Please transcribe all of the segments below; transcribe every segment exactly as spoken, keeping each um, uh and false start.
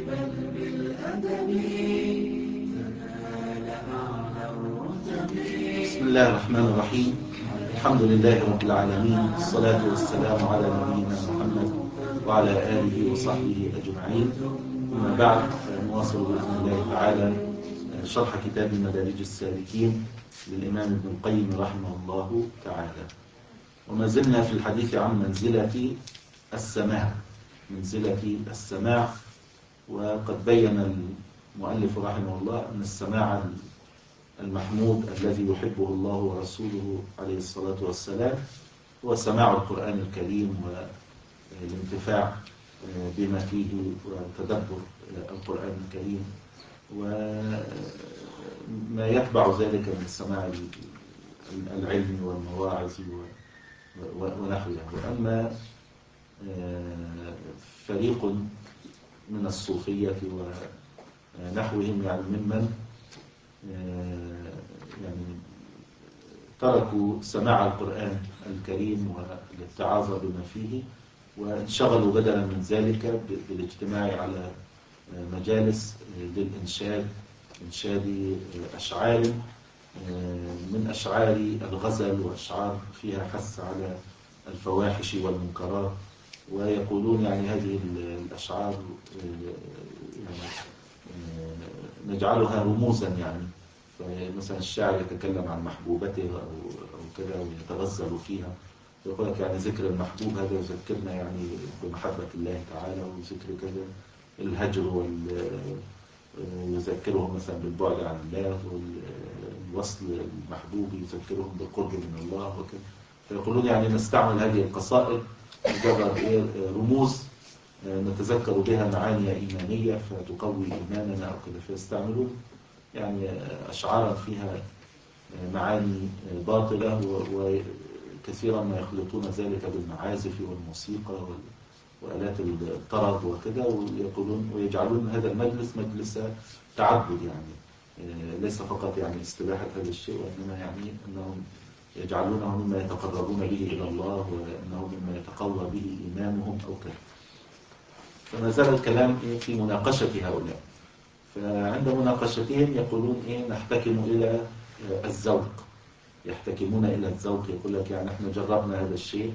بل بالأدب تنال أعلى الرتب. بسم الله الرحمن الرحيم. الحمد لله رب العالمين، الصلاة والسلام على نبينا محمد وعلى آله وصحبه أجمعين. أما بعد، نواصل بإذن الله تعالى شرح كتاب مدارج السالكين للإمام ابن القيم رحمه الله تعالى، وما زلنا في الحديث عن منزلة السماع منزلة السماع وقد بين المؤلف رحمه الله أن السماع المحمود الذي يحبه الله ورسوله عليه الصلاة والسلام هو سماع القرآن الكريم والانتفاع بما فيه وتدبر القرآن الكريم وما يتبع ذلك من سماع العلم والمواعظ ونحوها. وأما فريق من الصوفية ونحوهم يعني ممن يعني تركوا سماع القرآن الكريم والاتعاظ بما فيه وانشغلوا بدلا من ذلك بالاجتماع على مجالس للإنشاد، إنشاد أشعار من أشعار الغزل وأشعار فيها حث على الفواحش والمنكرات، ويقولون يعني هذه الأشعار يعني نجعلها رموزا، يعني مثلا الشاعر يتكلم عن محبوبته أو أو كذا ويتغزل فيها، يقول لك يعني ذكر المحبوب هذا يذكرنا يعني بمحبة الله تعالى، وذكر كذا الهجر وال يذكرهم مثلا بالبعد عن الله، والوصل المحبوب يذكرهم بالقرب من الله وكذا. فيقولون يعني نستعمل هذه القصائد مجرد رموز نتذكر بها معاني إيمانية فتقوي إيماننا أو كذا، فيستعملون يعني أشعارا فيها معاني باطلة، وكثيرا ما يخلطون ذلك بالمعازف والموسيقى وآلات الطرب وكذا، ويقولون ويجعلون هذا المجلس مجلس تعبد، يعني ليس فقط يعني استباحة هذا الشيء، وإنما يعني أنهم يجعلونه مما يتقربون به إلى الله، وأنه مما يتقوى به إيمانهم أو كذا. فما زال الكلام في مناقشة هؤلاء. فعند مناقشتهم يقولون إيه نحتكم إلى الذوق، يحتكمون إلى الذوق. يقول لك يعني احنا جربنا هذا الشيء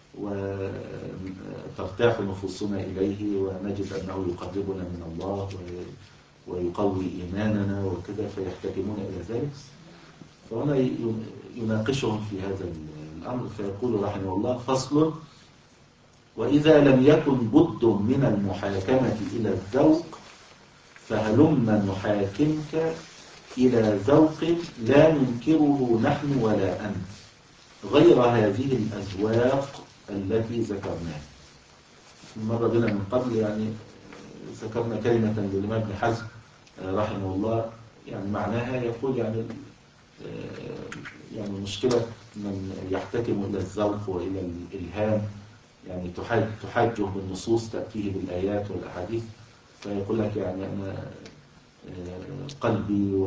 وترتاح نفوسنا إليه ونجد أنه يقربنا من الله ويقوي إيماننا وكذا، فيحتكمون إلى ذلك. فهنا يناقشهم في هذا الأمر، فيقول رحمه الله: فصل: وإذا لم يكن بد من المحاكمة إلى الذوق فهلم نحاكمك إلى ذوق لا ننكره نحن ولا أنت غير هذه الأذواق التي ذكرناها. مر بنا من قبل يعني ذكرنا كلمة للإمام ابن حزم رحمه الله، يعني معناها يقول يعني يعني مشكلة من يحتكم إلى الذوق وإلى الإلهام، يعني تحاجه بالنصوص تأتيه بالآيات والأحاديث، فيقول لك يعني أنا قلبي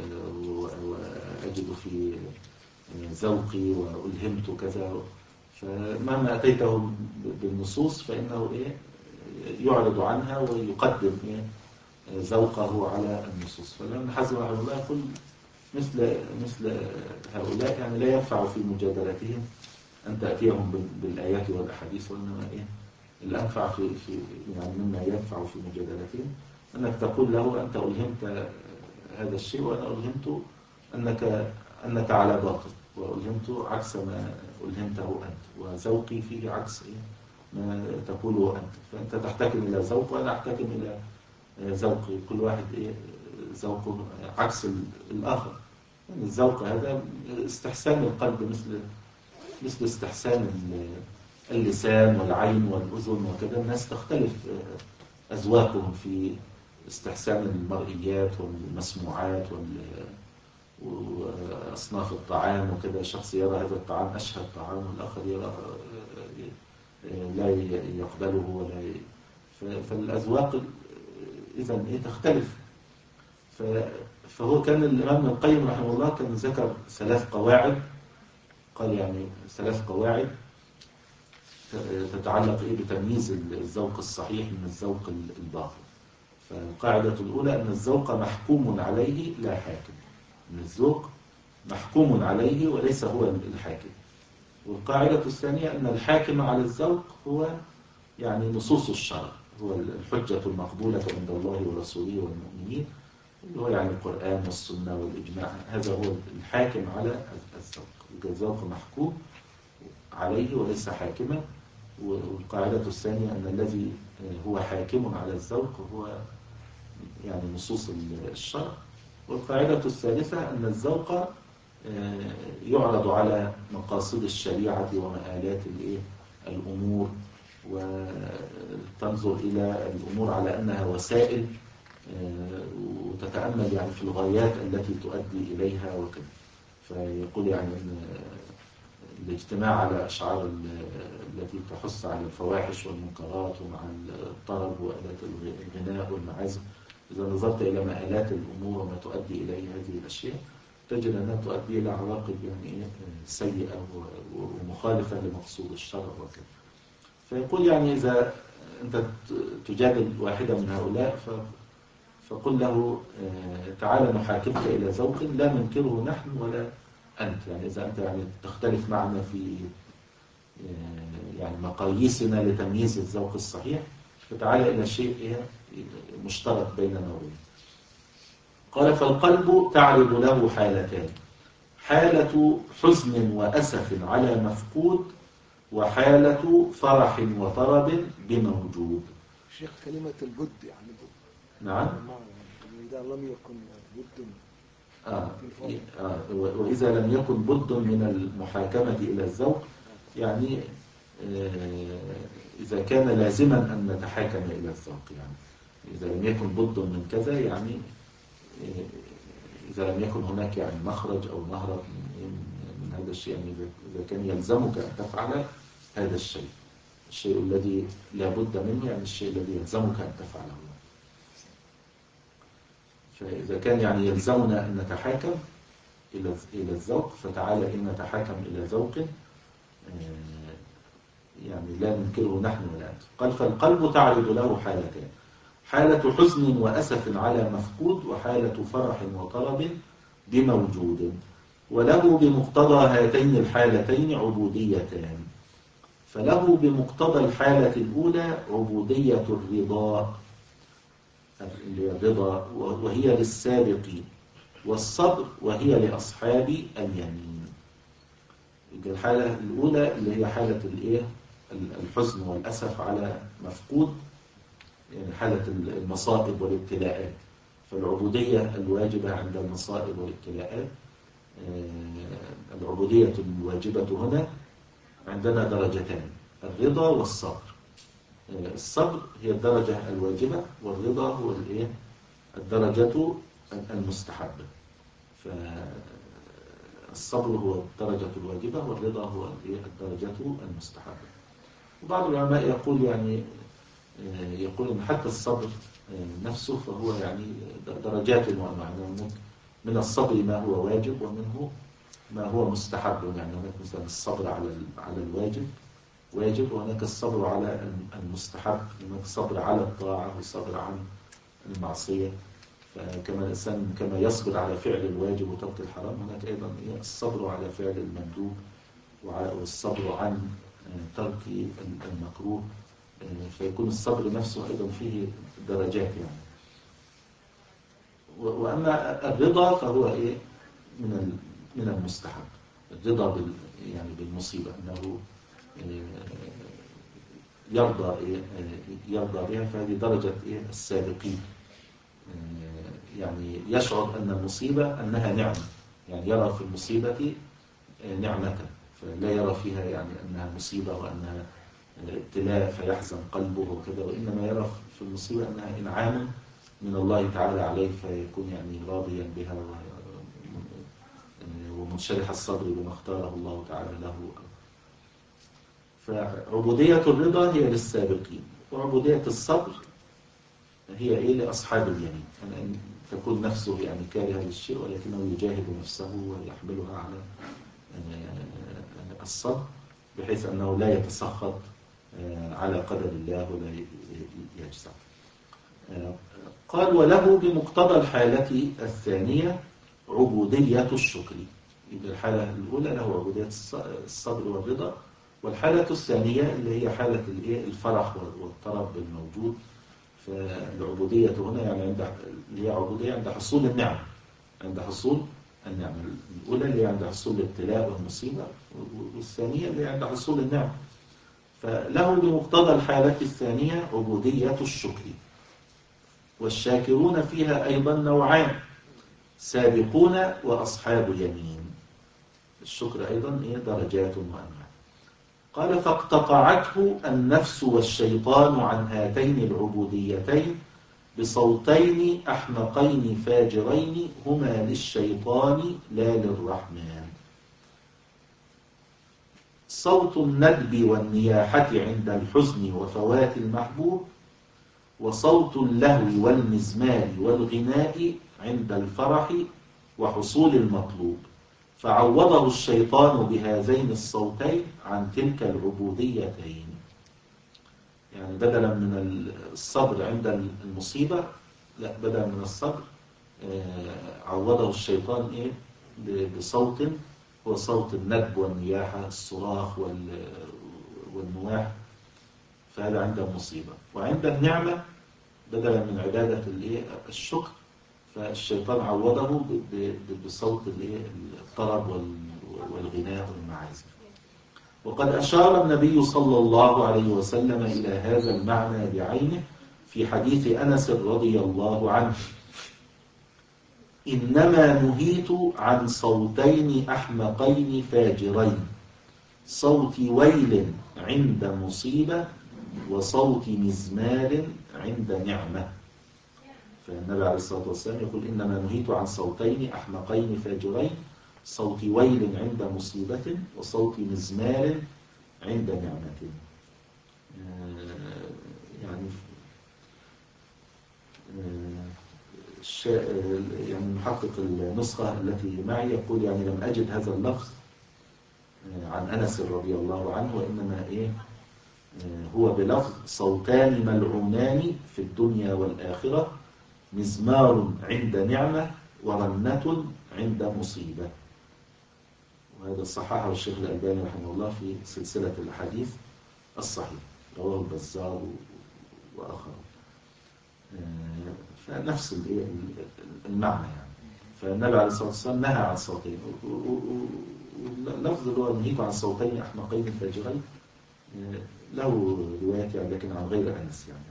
وأجد في ذوقي وألهمت كذا، فمهما أتيته بالنصوص فإنه إيه يعرض عنها ويقدم إيه ذوقه على النصوص. فلأن حزم رحمه الله يقول مثل مثل هؤلاء يعني لا ينفع في مجادلتهم أن تأتيهم بالآيات والأحاديث، وإنما إيه الأنفع في في يعني مما ينفع في مجادلتهم أنك تقول له أنت ألهمت هذا الشيء وأنا ألهمت أنك أنك على باطل، وألهمت عكس ما ألهمته أنت، وذوقي فيه عكس ما تقوله أنت، فأنت تحتكم إلى ذوق وأنا أحتكم إلى ذوقي، كل واحد إيه ذوقه عكس الآخر. يعني الذوق هذا استحسان القلب مثل مثل استحسان اللسان والعين والأذن وكذا. الناس تختلف أذواقهم في استحسان المرئيات والمسموعات وأصناف الطعام وكذا. شخص يرى هذا الطعام أشهى الطعام، والآخر يرى لا يقبله ولا ي... فالأذواق إذن إيه تختلف. فهو كان الإمام ابن القيم رحمه الله كان ذكر ثلاث قواعد، قال يعني ثلاث قواعد تتعلق إيه بتمييز الذوق الصحيح من الذوق الباطل. فالقاعدة الأولى أن الذوق محكوم عليه لا حاكم، أن الذوق محكوم عليه وليس هو الحاكم. والقاعدة الثانية أن الحاكم على الذوق هو يعني نصوص الشرع، هو الحجة المقبولة عند الله ورسوله والمؤمنين، اللي هو يعني القرآن والسنة والإجماع، هذا هو الحاكم على الذوق. الذوق محكوم عليه وليس حاكما. والقاعدة الثانية أن الذي هو حاكم على الذوق هو يعني نصوص الشرع. والقاعدة الثالثة أن الذوق يعرض على مقاصد الشريعة ومآلات الأمور، وتنظر إلى الأمور على أنها وسائل، وتتأمل يعني في الغايات التي تؤدي إليها وكذا. فيقول يعني أن الاجتماع على أشعار التي تحث على الفواحش والمنكرات ومع الطرب وآلات الغناء والمعازف، إذا نظرت إلى مآلات الأمور وما تؤدي إليه هذه الأشياء تجد أنها تؤدي إلى عواقب يعني سيئة ومخالفة لمقصود الشرع وكذا. فيقول يعني إذا أنت تجادل واحدة من هؤلاء فقل له تعالى نحاكمك إلى ذوق لا ننكره نحن ولا أنت. يعني إذا أنت يعني تختلف معنا في يعني مقاييسنا لتمييز الذوق الصحيح، فتعالى إلى شيء مشترك بيننا وبينك. قال فالقلب تعرض له حالتان: حالة حزن وأسف على مفقود، وحالة فرح وطرب بموجود. شيخ كلمة البد يعني بد. نعم. إذا لم يكن بد آه. آه. وإذا لم يكن بد من المحاكمة إلى الذوق، يعني آه إذا كان لازما أن نتحاكم إلى الذوق، يعني إذا لم يكن بد من كذا، يعني آه إذا لم يكن هناك يعني مخرج أو مهرب من, من هذا الشيء، يعني إذا كان يلزمك أن تفعل هذا الشيء، الشيء الذي لا بد منه، يعني الشيء الذي يلزمك أن تفعله. فإذا كان يعني يلزمنا أن نتحاكم إلى إلى الذوق، فتعالى إن نتحاكم إلى ذوق يعني لا ننكره نحن ولا أنت. قال فالقلب تعرض له حالتين: حالة حزن وأسف على مفقود، وحالة فرح وطرب بموجود، وله بمقتضى هاتين الحالتين عبوديتان. فله بمقتضى الحالة الأولى عبودية الرضا، الرضا وهي للسابقين، والصبر وهي لأصحاب اليمين. الحالة الأولى اللي هي حالة الإيه؟ الحزن والأسف على مفقود، يعني حالة المصائب والابتلاءات. فالعبودية الواجبة عند المصائب والابتلاءات، العبودية الواجبة هنا عندنا درجتان: الرضا والصبر. الصبر هي الدرجة الواجبة، والرضا هو الإيه؟ الدرجة المستحبة. فالصبر هو الدرجة الواجبة، والرضا هو الدرجة المستحبة. وبعض العلماء يقول يعني يقول إن حتى الصبر نفسه فهو يعني درجات وأنواع، من الصبر ما هو واجب ومنه ما هو مستحب. يعني هناك مثلا الصبر على على الواجب واجب، وهناك الصبر على المستحب، هناك الصبر على الطاعة والصبر عن المعصية. فكما الإنسان كما يصبر على فعل الواجب وترك الحرام، هناك أيضا الصبر على فعل المندوب والصبر عن ترك المكروه. فيكون الصبر نفسه أيضا فيه درجات يعني. وأما الرضا فهو إيه؟ من من المستحب، الرضا بال يعني بالمصيبة، أنه يرضى إيه؟ يرضى بها، فهذه درجة إيه؟ السابقين. يعني يشعر أن المصيبة أنها نعمة، يعني يرى في المصيبة نعمة، فلا يرى فيها يعني أنها مصيبة وأنها ابتلاء فيحزن قلبه وكذا، وإنما يرى في المصيبة أنها إنعام من الله تعالى عليه، فيكون يعني راضيا بها ومنشرح الصدر بما اختاره الله تعالى له. فعبودية الرضا هي للسابقين، وعبودية الصبر هي إيه؟ لأصحاب اليمين. أن تكون نفسه يعني كارهة للشيء ولكنه يجاهد نفسه ويحملها على الصبر، بحيث أنه لا يتسخط على قدر الله ولا يجزع. قال وله بمقتضى الحالة الثانية عبودية الشكر. يبقى الحالة الأولى له عبودية الصبر والرضا، والحالة الثانية اللي هي حالة الفرح والطرب الموجود. فالعبودية هنا يعني عند اللي هي عبودية عند حصول النعمة، عند حصول النعمة الأولى اللي هي عند حصول الابتلاء والمصيبة، والثانية اللي هي عند حصول النعمة. فله بمقتضى الحالة الثانية عبودية الشكر. والشاكرون فيها أيضا نوعان، سابقون وأصحاب يمين. الشكر أيضا إيه درجات وأنواع. قال فاقتطعته النفس والشيطان عن هاتين العبوديتين بصوتين أحمقين فاجرين هما للشيطان لا للرحمن. صوت الندب والنياحة عند الحزن وفوات المحبوب، وصوت اللهو والمزمار والغناء عند الفرح وحصول المطلوب. فعوضه الشيطان بهذين الصوتين عن تلك العبوديتين. يعني بدلا من الصبر عند المصيبة، لا، بدلا من الصبر عوضه الشيطان إيه بصوت هو صوت الندب والنياحة، الصراخ والنواح. فهذا عند المصيبة. وعند النعمة بدلا من عبادة الشكر، فالشيطان عوضه بصوت الطرب والغناء والمعازف. وقد أشار النبي صلى الله عليه وسلم إلى هذا المعنى بعينه في حديث أنس رضي الله عنه: إنما نهيت عن صوتين أحمقين فاجرين، صوت ويل عند مصيبة وصوت مزمار عند نعمة. فالنبي عليه الصلاة والسلام يقول إنما نهيت عن صوتين أحمقين فاجرين، صوت ويل عند مصيبة وصوت مزمار عند نعمة. يعني يعني محقق النسخة التي معي يقول يعني لم أجد هذا اللفظ عن أنس رضي الله عنه، وإنما إيه هو بلفظ صوتان ملعونان في الدنيا والآخرة، مزمار عند نعمة ورنة عند مصيبة. وهذا صححه الشيخ الألباني رحمه الله في سلسلة الأحاديث الصحيح، رواه البزار وآخر. فنفس المعنى يعني. فالنبي عليه الصلاة والسلام نهى عن صوتين، واللفظ اللي هو نهيت عن صوتين أحمقين فاجرين له روايات يعني، لكن عن غير أنس يعني.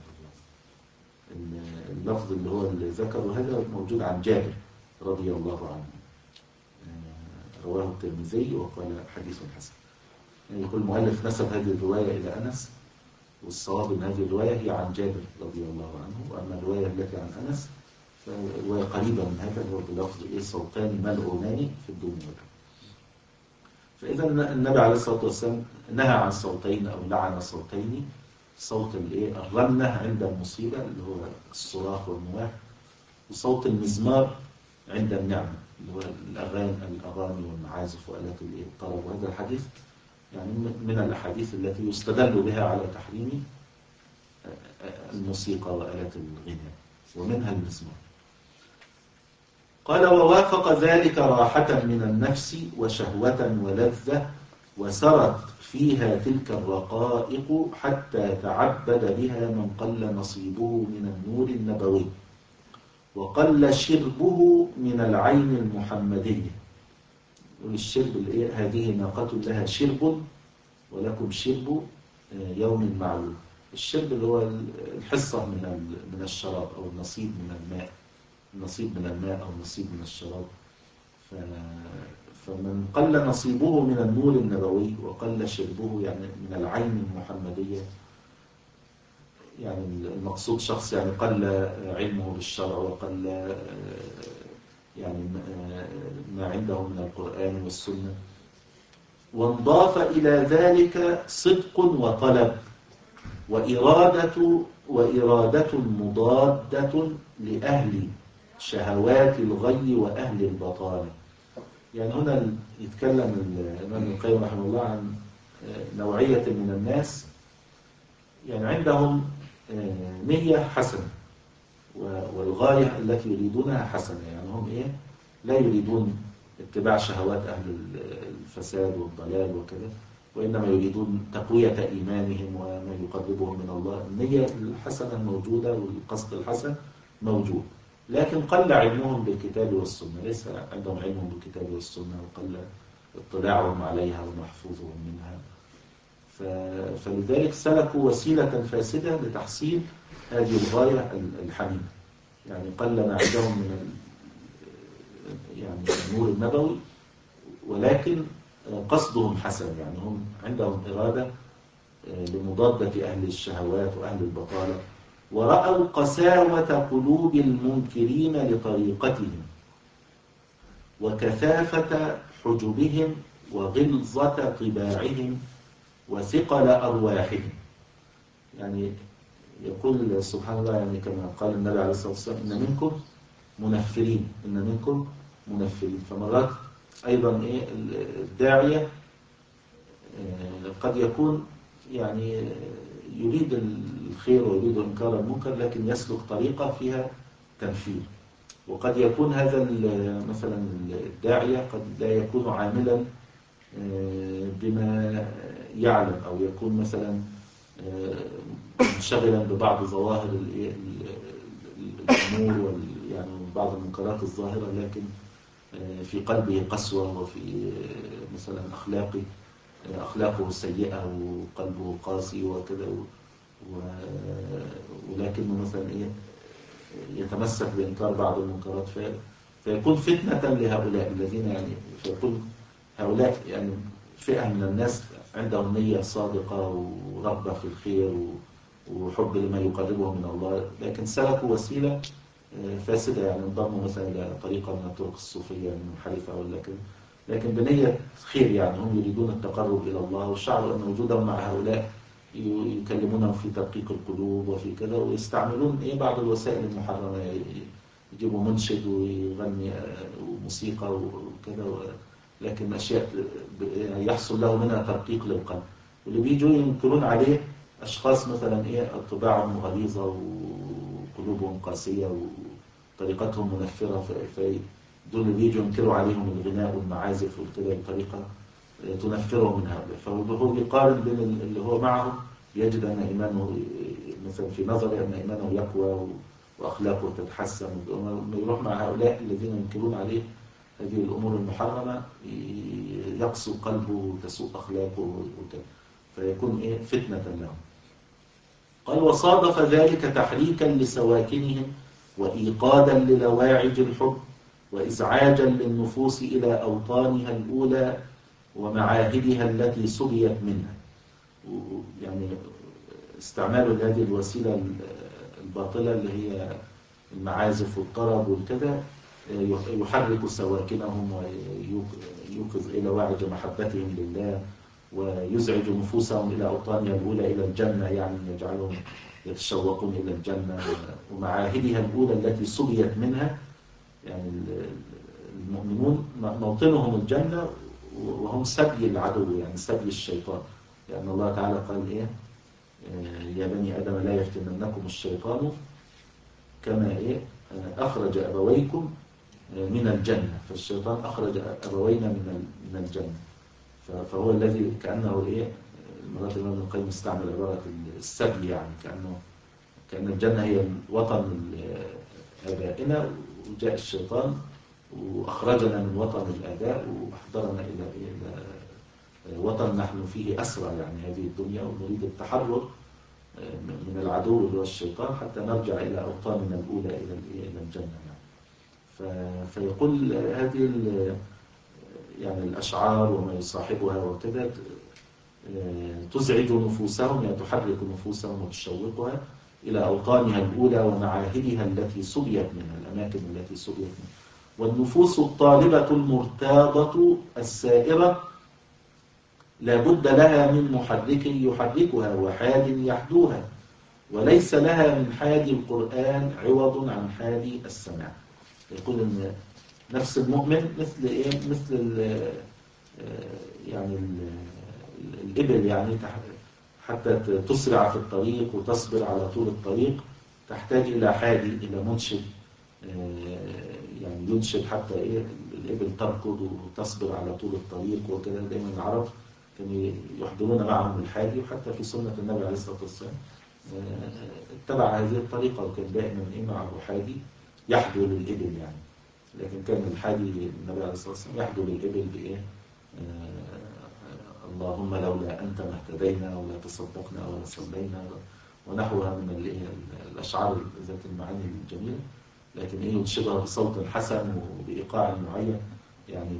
اللفظ اللي هو اللي ذكره هذا موجود عن جابر رضي الله عنه، رواه الترمذي وقال حديث حسن. يعني يقول المؤلف نسب هذه الرواية إلى أنس، والصواب أن هذه الرواية هي عن جابر رضي الله عنه، وأما الرواية التي عن أنس فرواية قريبة من هذا، هو بلفظ إيه صوتان ملعونان في الدنيا. فإذا النبي عليه الصلاة والسلام نهى عن صوتين أو لعن صوتين: صوت الرنة عند المصيبة اللي هو الصراخ والنواح، وصوت المزمار عند النعمة اللي هو الأغاني الأغاني والمعازف وآلات الطرب. وهذا الحديث يعني من الأحاديث التي يستدل بها على تحريم الموسيقى وآلات الغناء، ومنها المزمار. قال ووافق ذلك راحة من النفس وشهوة ولذة، وسرت فيها تلك الرقائق حتى تعبد بها من قل نصيبه من النور النبوي، وقل شربه من العين المحمدية. والشرب الإيه؟ هذه ناقة لها شرب ولكم شرب يوم معلوم. الشرب اللي هو الحصة من من الشراب أو النصيب من الماء، النصيب من الماء أو النصيب من الشراب. فمن قل نصيبه من النور النبوي وقل شربه يعني من العين المحمدية، يعني المقصود شخص يعني قل علمه بالشرع وقل يعني ما عنده من القرآن والسنة، وانضاف إلى ذلك صدق وطلب وإرادة وإرادة مضادة لأهل شهوات الغي وأهل البطالة. يعني هنا يتكلم الإمام ابن القيم رحمه الله عن نوعية من الناس يعني عندهم نية حسنة، والغاية التي يريدونها حسنة. يعني هم إيه لا يريدون اتباع شهوات أهل الفساد والضلال وكذا، وإنما يريدون تقوية إيمانهم وما يقربهم من الله. النية الحسنة موجودة والقصد الحسن موجود، لكن قل علمهم بالكتاب والسنة، ليس عندهم علم بالكتاب والسنة، وقل اطلاعهم عليها ومحفوظهم منها. فلذلك سلكوا وسيلة فاسدة لتحصيل هذه الغاية الحميدة. يعني قل ما عندهم من يعني النور النبوي، ولكن قصدهم حسن. يعني هم عندهم إرادة لمضادة أهل الشهوات وأهل البطالة، ورأوا قساوة قلوب المنكرين لطريقتهم وكثافة حجبهم وغلظة طباعهم وثقل أرواحهم. يعني يقول سبحان الله، يعني كما قال النبي عليه الصلاة والسلام: إن منكم منفرين، إن منكم منفرين. فمرات أيضا إيه الداعية قد يكون يعني يريد الخير ويريد إنكار المنكر، لكن يسلك طريقة فيها تنفير. وقد يكون هذا مثلا الداعية قد لا يكون عاملا بما يعلم، أو يكون مثلا منشغلا ببعض ظواهر الأمور يعني بعض المنكرات الظاهرة، لكن في قلبه قسوة، وفي مثلا أخلاقه أخلاقه سيئة وقلبه قاسي وكذا، ولكنه مثلا إيه يتمسك بإنكار بعض المنكرات، فيكون فتنة لهؤلاء الذين يعني فيكون هؤلاء يعني فئة من الناس عندهم نية صادقة ورغبة في الخير وحب لما يقربهم من الله، لكن سلكوا وسيلة فاسدة. يعني انضموا مثلا إلى طريقة من الطرق الصوفية المنحرفة ولا كده، لكن بنية خير. يعني هم يريدون التقرب إلى الله، والشعر أن وجودهم مع هؤلاء يكلمونهم في تدقيق القلوب وفي كذا، ويستعملون إيه بعض الوسائل المحرمة، يجيبوا منشد ويغني وموسيقى وكذا، لكن أشياء يحصل له منها ترقيق للقلب. واللي بيجوا ينكرون عليه أشخاص مثلا إيه طباعهم غليظة وقلوبهم قاسية وطريقتهم منفرة، فدول اللي بيجوا ينكروا عليهم الغناء والمعازف والكذا بطريقة تنفرهم من هؤلاء. فهو بيقارن بين اللي هو معهم، يجد أن إيمانه مثلا في نظره أن إيمانه يقوى وأخلاقه تتحسن، وما يروح مع هؤلاء الذين ينكرون عليه هذه الأمور المحرمة يقسو قلبه وتسوء أخلاقه وكذا، فيكون إيه فتنة لهم. قال: وصادف ذلك تحريكا لسواكنهم وإيقادا للواعج الحب وإزعاجا للنفوس إلى أوطانها الأولى ومعاهدها التي سبيت منها. يعني استعمال هذه الوسيلة الباطلة اللي هي المعازف والطرب والكذا يحرك سواكنهم ويوقظ إلى واعج محبتهم لله، ويزعج نفوسهم إلى أوطانها الأولى إلى الجنة، يعني يجعلهم يتشوقون إلى الجنة ومعاهدها الأولى التي سبيت منها. يعني المؤمنون موطنهم الجنة وهم سبي العدو، يعني سبي الشيطان، لأن الله تعالى قال إيه: يا بني آدم لا يفتننكم الشيطان كما إيه أخرج أبويكم من الجنة. فالشيطان أخرج أبوينا من من الجنة، فهو الذي كأنه إيه مرات الإمام ابن القيم استعمل عبارة السبي، يعني كأنه كأن الجنة هي وطن آبائنا، وجاء الشيطان وأخرجنا من وطن الآباء وأحضرنا إلى إلى وطن نحن فيه أسرى، يعني هذه الدنيا، ونريد التحرر من العدو اللي هو الشيطان حتى نرجع إلى أوطاننا الأولى إلى إلى الجنة. يعني فيقول هذه يعني الأشعار وما يصاحبها وكذا تزعج نفوسهم، يعني تحرك نفوسهم وتشوقها إلى أوطانها الأولى ومعاهدها التي سبيت منها، الأماكن التي سبيت منها. والنفوس الطالبة المرتاضة السائرة لا بد لها من محرك يحركها وحاد يحدوها، وليس لها من حاد القرآن عوض عن حاد السماع. يقول إن نفس المؤمن مثل إيه؟ مثل ال يعني ال الإبل، يعني حتى تسرع في الطريق وتصبر على طول الطريق تحتاج إلى حادي، إلى منشد يعني ينشد حتى إيه الإبل تركض وتصبر على طول الطريق وكده. دايما العرب كانوا يحضرون معهم الحادي، وحتى في سنة النبي عليه الصلاة والسلام اتبع هذه الطريقة، وكان دائما إيه معه حادي يحدو للإبل يعني. لكن كان الحادي النبي عليه الصلاة والسلام يحدو للإبل بإيه؟ اللهم لولا أنت ما اهتدينا ولا تصدقنا ولا صلينا ونحوها من الأشعار ذات المعاني الجميلة. لكن إيه ينشدها بصوت حسن وبإيقاع معين يعني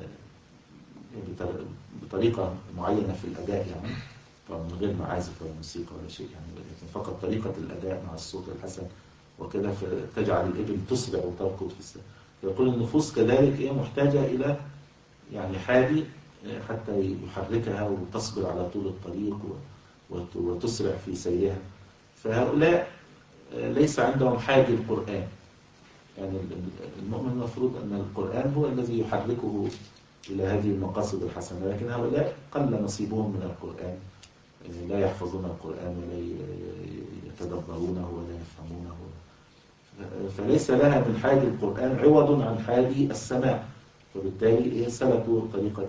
بطريقة معينة في الأداء يعني، طبعا من غير معازف ولا موسيقى ولا شيء يعني، لكن فقط طريقة الأداء مع الصوت الحسن وكذا، فتجعل الإبل تسرع وتركض في السماء. فيقول النفوس كذلك إيه محتاجة إلى يعني حادي حتى يحركها وتصبر على طول الطريق وتسرع في سيرها. فهؤلاء ليس عندهم حادي القرآن، يعني المؤمن المفروض أن القرآن هو الذي يحركه إلى هذه المقاصد الحسنة، لكن هؤلاء قل نصيبهم من القرآن، لا يحفظون القرآن ولا يتدبرونه ولا يفهمونه، فليس لها من حادي القرآن عوض عن حادي السماع. فبالتالي سلكوا طريقة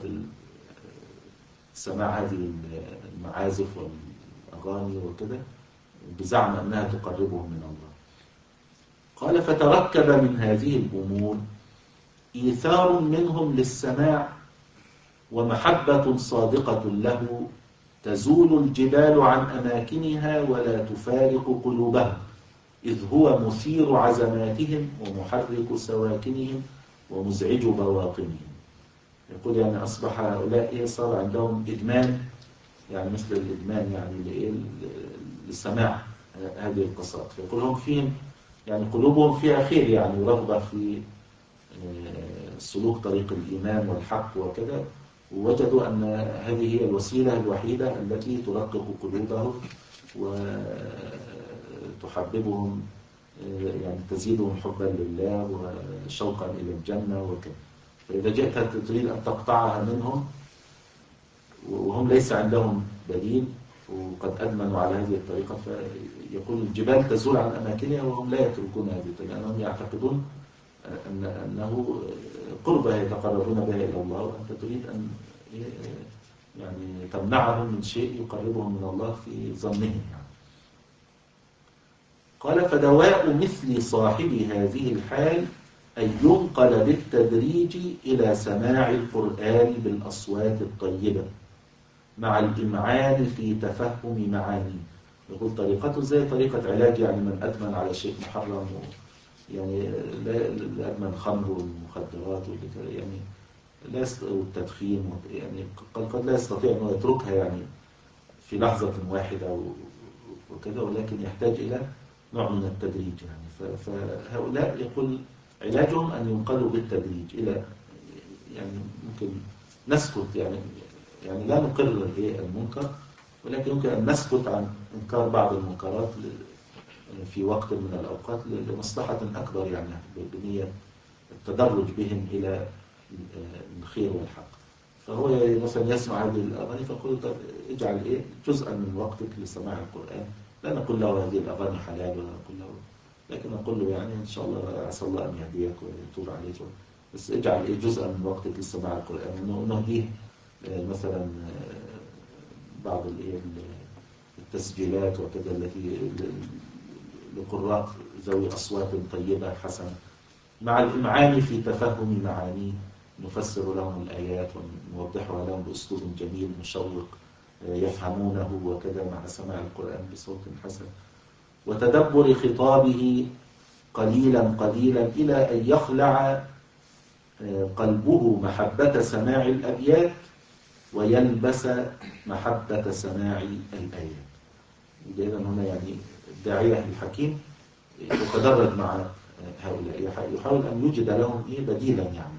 سماع هذه المعازف والأغاني وكذا بزعم أنها تقربهم من الله. قال فتركب من هذه الأمور إيثار منهم للسماع ومحبة صادقة له تزول الجبال عن أماكنها ولا تفارق قلوبهم، إذ هو مثير عزماتهم ومحرك سواكنهم ومزعج بواطنهم. يقول يعني أصبح هؤلاء صار عندهم إدمان، يعني مثل الإدمان يعني للسماع هذه القصات. فيقول هم فيهم يعني قلوبهم فيها خير يعني ورغبة في سلوك طريق الإيمان والحق وكذا، ووجدوا أن هذه هي الوسيلة الوحيدة التي ترقق قلوبهم وتحببهم يعني تزيدهم حبا لله وشوقا إلى الجنة وكذا. فإذا جئت تريد أن تقطعها منهم وهم ليس عندهم بديل وقد أدمنوا على هذه الطريقة، فيقول الجبال تزول عن أماكنها وهم لا يتركون هذه الطريقة، لأنهم يعتقدون أن أنه قربة يتقربون بها إلى الله، وأنت تريد أن يعني تمنعهم من شيء يقربهم من الله في ظنهم يعني. قال فدواء مثل صاحب هذه الحال أن ينقل بالتدريج إلى سماع القرآن بالأصوات الطيبة مع الإمعان في تفهم معانيه. يقول طريقته زي طريقة علاج يعني من أدمن على شيء محرم يعني لا أدمن خمر والمخدرات يعني لا والتدخين يعني قد لا يستطيع أن يتركها يعني في لحظة واحدة وكذا، ولكن يحتاج إلى نوع من التدريج يعني. فهؤلاء يقول علاجهم أن ينقلوا بالتدريج إلى يعني ممكن نسكت يعني يعني لا نقرر المنكر، ولكن يمكن أن نسكت عن إنكار بعض المنكرات في وقت من الأوقات لمصلحة أكبر يعني بنية التدرج بهم إلى الخير والحق. فهو مثلا يسمع هذه الأغاني فقل اجعل إيه جزءا من وقتك لسماع القرآن. لا نقول له هذه الأغاني حلال ولا نقول له، لكن نقول له يعني إن شاء الله عسى الله أن يهديك ويتوب عليك، بس اجعل إيه جزءا من وقتك لسماع القرآن، ونهديه مثلا بعض التسجيلات وكذا التي لقراء ذوي أصوات طيبة حسنة مع الإمعان في تفهم معانيه، نفسر لهم الآيات ونوضحها لهم بأسلوب جميل مشوق يفهمونه وكذا مع سماع القرآن بصوت حسن، وتدبر خطابه قليلا قليلا إلى أن يخلع قلبه محبة سماع الأبيات ويلبس محبة سماع الآيات. إذا هنا يعني الداعية الحكيم يتدرج مع هؤلاء، يحاول أن يوجد لهم إيه بديلا يعني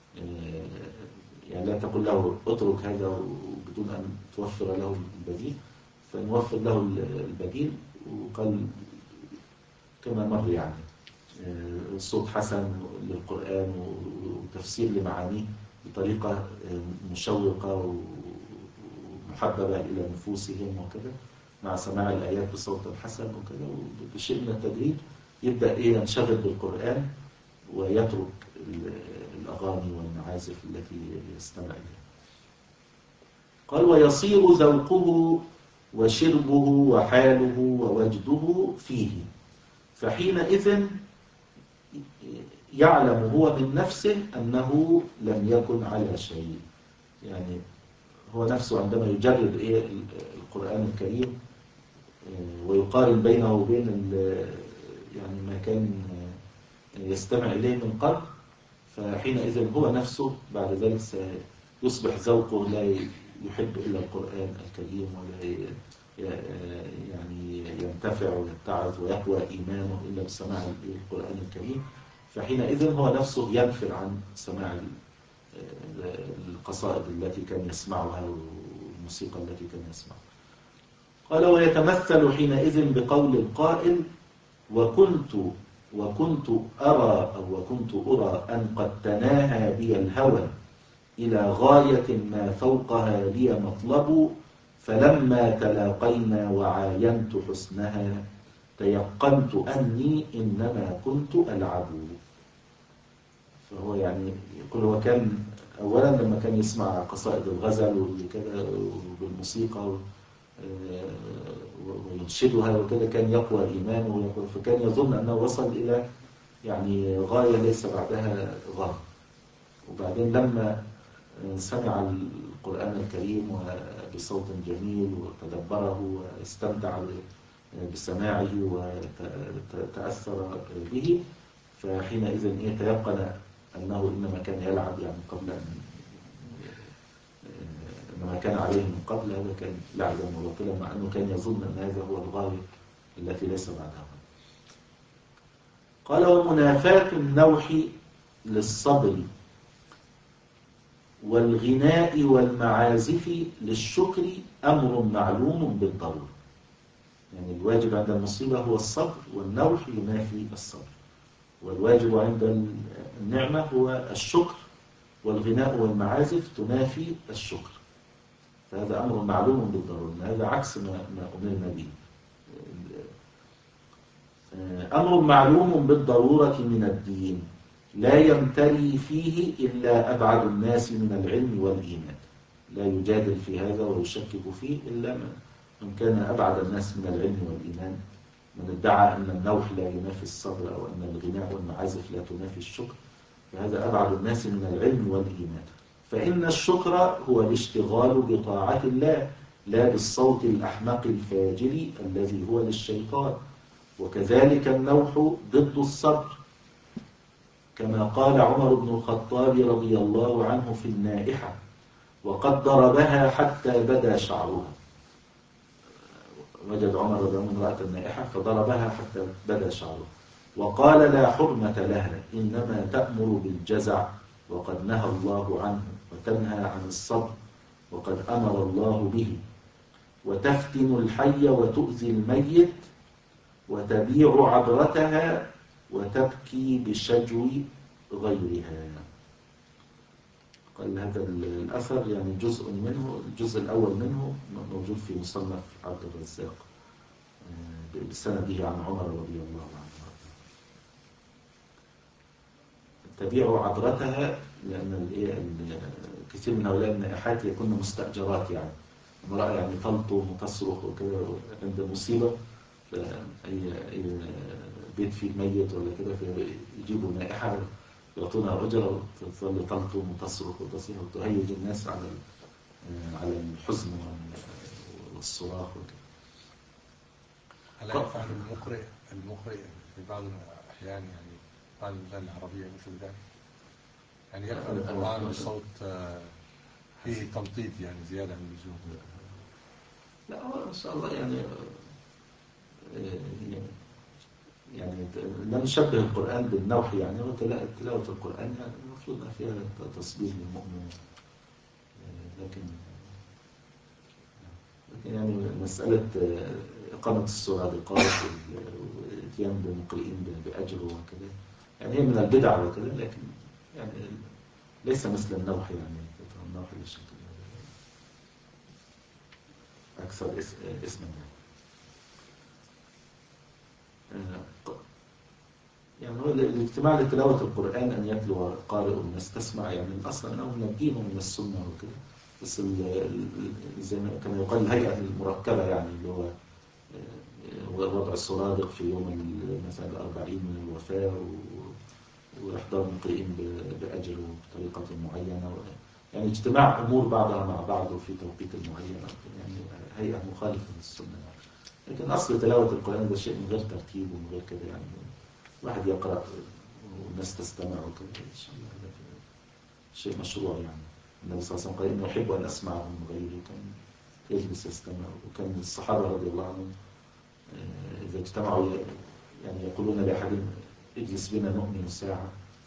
يعني لا تقول له اترك هذا بدون أن توفر له البديل، فنوفر له البديل وقال كما مر يعني صوت حسن للقرآن وتفسير لمعانيه بطريقة مشوقة ومحببة إلى نفوسهم وكذا، مع سماع الآيات بصوت حسن وكده، وبشيء من التدريج يبدأ إيه ينشغل بالقرآن ويترك الأغاني والمعازف التي يستمع إليها. قال ويصير ذوقه وشربه وحاله ووجده فيه، فحينئذ يعلم هو من نفسه أنه لم يكن على شيء. يعني هو نفسه عندما يجرب إيه القرآن الكريم ويقارن بينه وبين يعني ما كان يستمع إليه من قبل، فحينئذ هو نفسه بعد ذلك سيصبح ذوقه لا يحب إلا القرآن الكريم، ولا يعني ينتفع ويتعظ ويقوى إيمانه إلا بسماع القرآن الكريم. فحينئذ هو نفسه ينفر عن سماع القصائد التي كان يسمعها والموسيقى التي كان يسمعها. قال ويتمثل حينئذ بقول القائل وكنت وكنت أرى أو وكنت أرى أن قد تناهى بي الهوى إلى غاية ما فوقها لي مطلب، فلما تلاقينا وعاينت حسنها تيقنت أني إنما كنت ألعب. فهو يعني يقول هو كان أولا لما كان يسمع قصائد الغزل وكذا وبالموسيقى وينشدها وكذا كان يقوى إيمانه، فكان يظن أنه وصل إلى يعني غاية ليس بعدها غاية. وبعدين لما سمع القرآن الكريم بصوت جميل وتدبره واستمتع بسماعه وتأثر به، فحينئذ يتيقن أنه إنما كان يلعب يعني قبل أن إنما كان عليه من قبل هذا كان لعبا وباطلا، مع أنه كان يظن أن هذا هو الغاية التي ليس بعدها. قال ومنافاة النوح للصبر والغناء والمعازف للشكر أمر معلوم بالضرورة. يعني الواجب عند المصيبة هو الصبر، والنوح ينافي الصبر، والواجب عند النعمة هو الشكر، والغناء والمعازف تنافي الشكر. فهذا أمر معلوم بالضرورة، هذا عكس ما أمرنا به. أمر معلوم بالضرورة من الدين لا يمتري فيه إلا أبعد الناس من العلم والإيمان، لا يجادل في هذا ويشكك فيه إلا من كان أبعد الناس من العلم والإيمان، من ادعى أن النوح لا ينافي الصبر أو أن الغناء والمعازف لا تنافي الشكر، فهذا أبعد الناس من العلم والإيمان. فإن الشكر هو الاشتغال بطاعة الله لا بالصوت الأحمق الفاجر الذي هو للشيطان، وكذلك النوح ضد الصبر، كما قال عمر بن الخطاب رضي الله عنه في النائحة وقد ضربها حتى بدا شعرها. وجد عمر رضي الله عنه امرأة النائحة فضربها حتى بدا شعرها، وقال لا حرمة لها إنما تأمر بالجزع وقد نهى الله عنه، وتنهى عن الصبر وقد أمر الله به، وتفتن الحي وتؤذي الميت وتبيع عبرتها وتبكي بشجو غيرها. قال هذا الأثر يعني جزء منه، الجزء الأول منه موجود في مصنف عبد الرزاق بسنده عن عمر رضي الله عنه. تبيع عبرتها لأن كثير من هؤلاء النائحات يكون مستأجرات، يعني امرأة يعني تلطم وتصرخ وكده عند مصيبة، أي أي بيت فيه ميت ولا كده فيجيبوا نائحة يعطونها أجرة وتظل تلطم وتصرخ وتصيح وتهيج الناس على على الحزن والصراخ وكده. ألا يفعل المقرئ المقرئ في بعض الأحيان يعني بعض البلدان العربية مثل ذلك، يعني يقرأ القرآن بصوت فيه تمطيط يعني زيادة عن اللزوم؟ لا هو إن شاء الله يعني يعني لا نشبه القرآن بالنوح، يعني هو تلاوة القرآن يعني المفروض أن فيها تصبيح للمؤمن، لكن لكن يعني مسألة إقامة السرادقات والإتيان بالمقرئين بأجر وكذا يعني هي من البدع وكذا، لكن يعني ليس مثل النوح، يعني النوح للشكل أكثر اسما. يعني هو الاجتماع لتلاوة القرآن أن يتلو قارئ والناس تسمع، يعني الأصل أنه من الدين ومن السنة وكده، بس زي ما كان يقال الهيئة المركبة، يعني اللي هو وضع السرادق في يوم مثلا الأربعين من الوفاة وإحضار مقرئين بأجر وبطريقة معينة، يعني اجتماع أمور بعضها مع بعض وفي توقيت معين، يعني هيئة مخالفة للسنة يعني. لكن أصل تلاوة القرآن ده شيء من غير ترتيب ومن غير كده، يعني واحد يقرأ والناس تستمع وكده، شيء مشروع يعني. النبي صلى الله عليه وسلم قال إنه يحب أن أسمعه من غيره، كان يجلس يستمع. وكان الصحابة رضي الله عنهم إذا اجتمعوا يعني يقولون لأحد اجلس بنا نؤمن ساعة،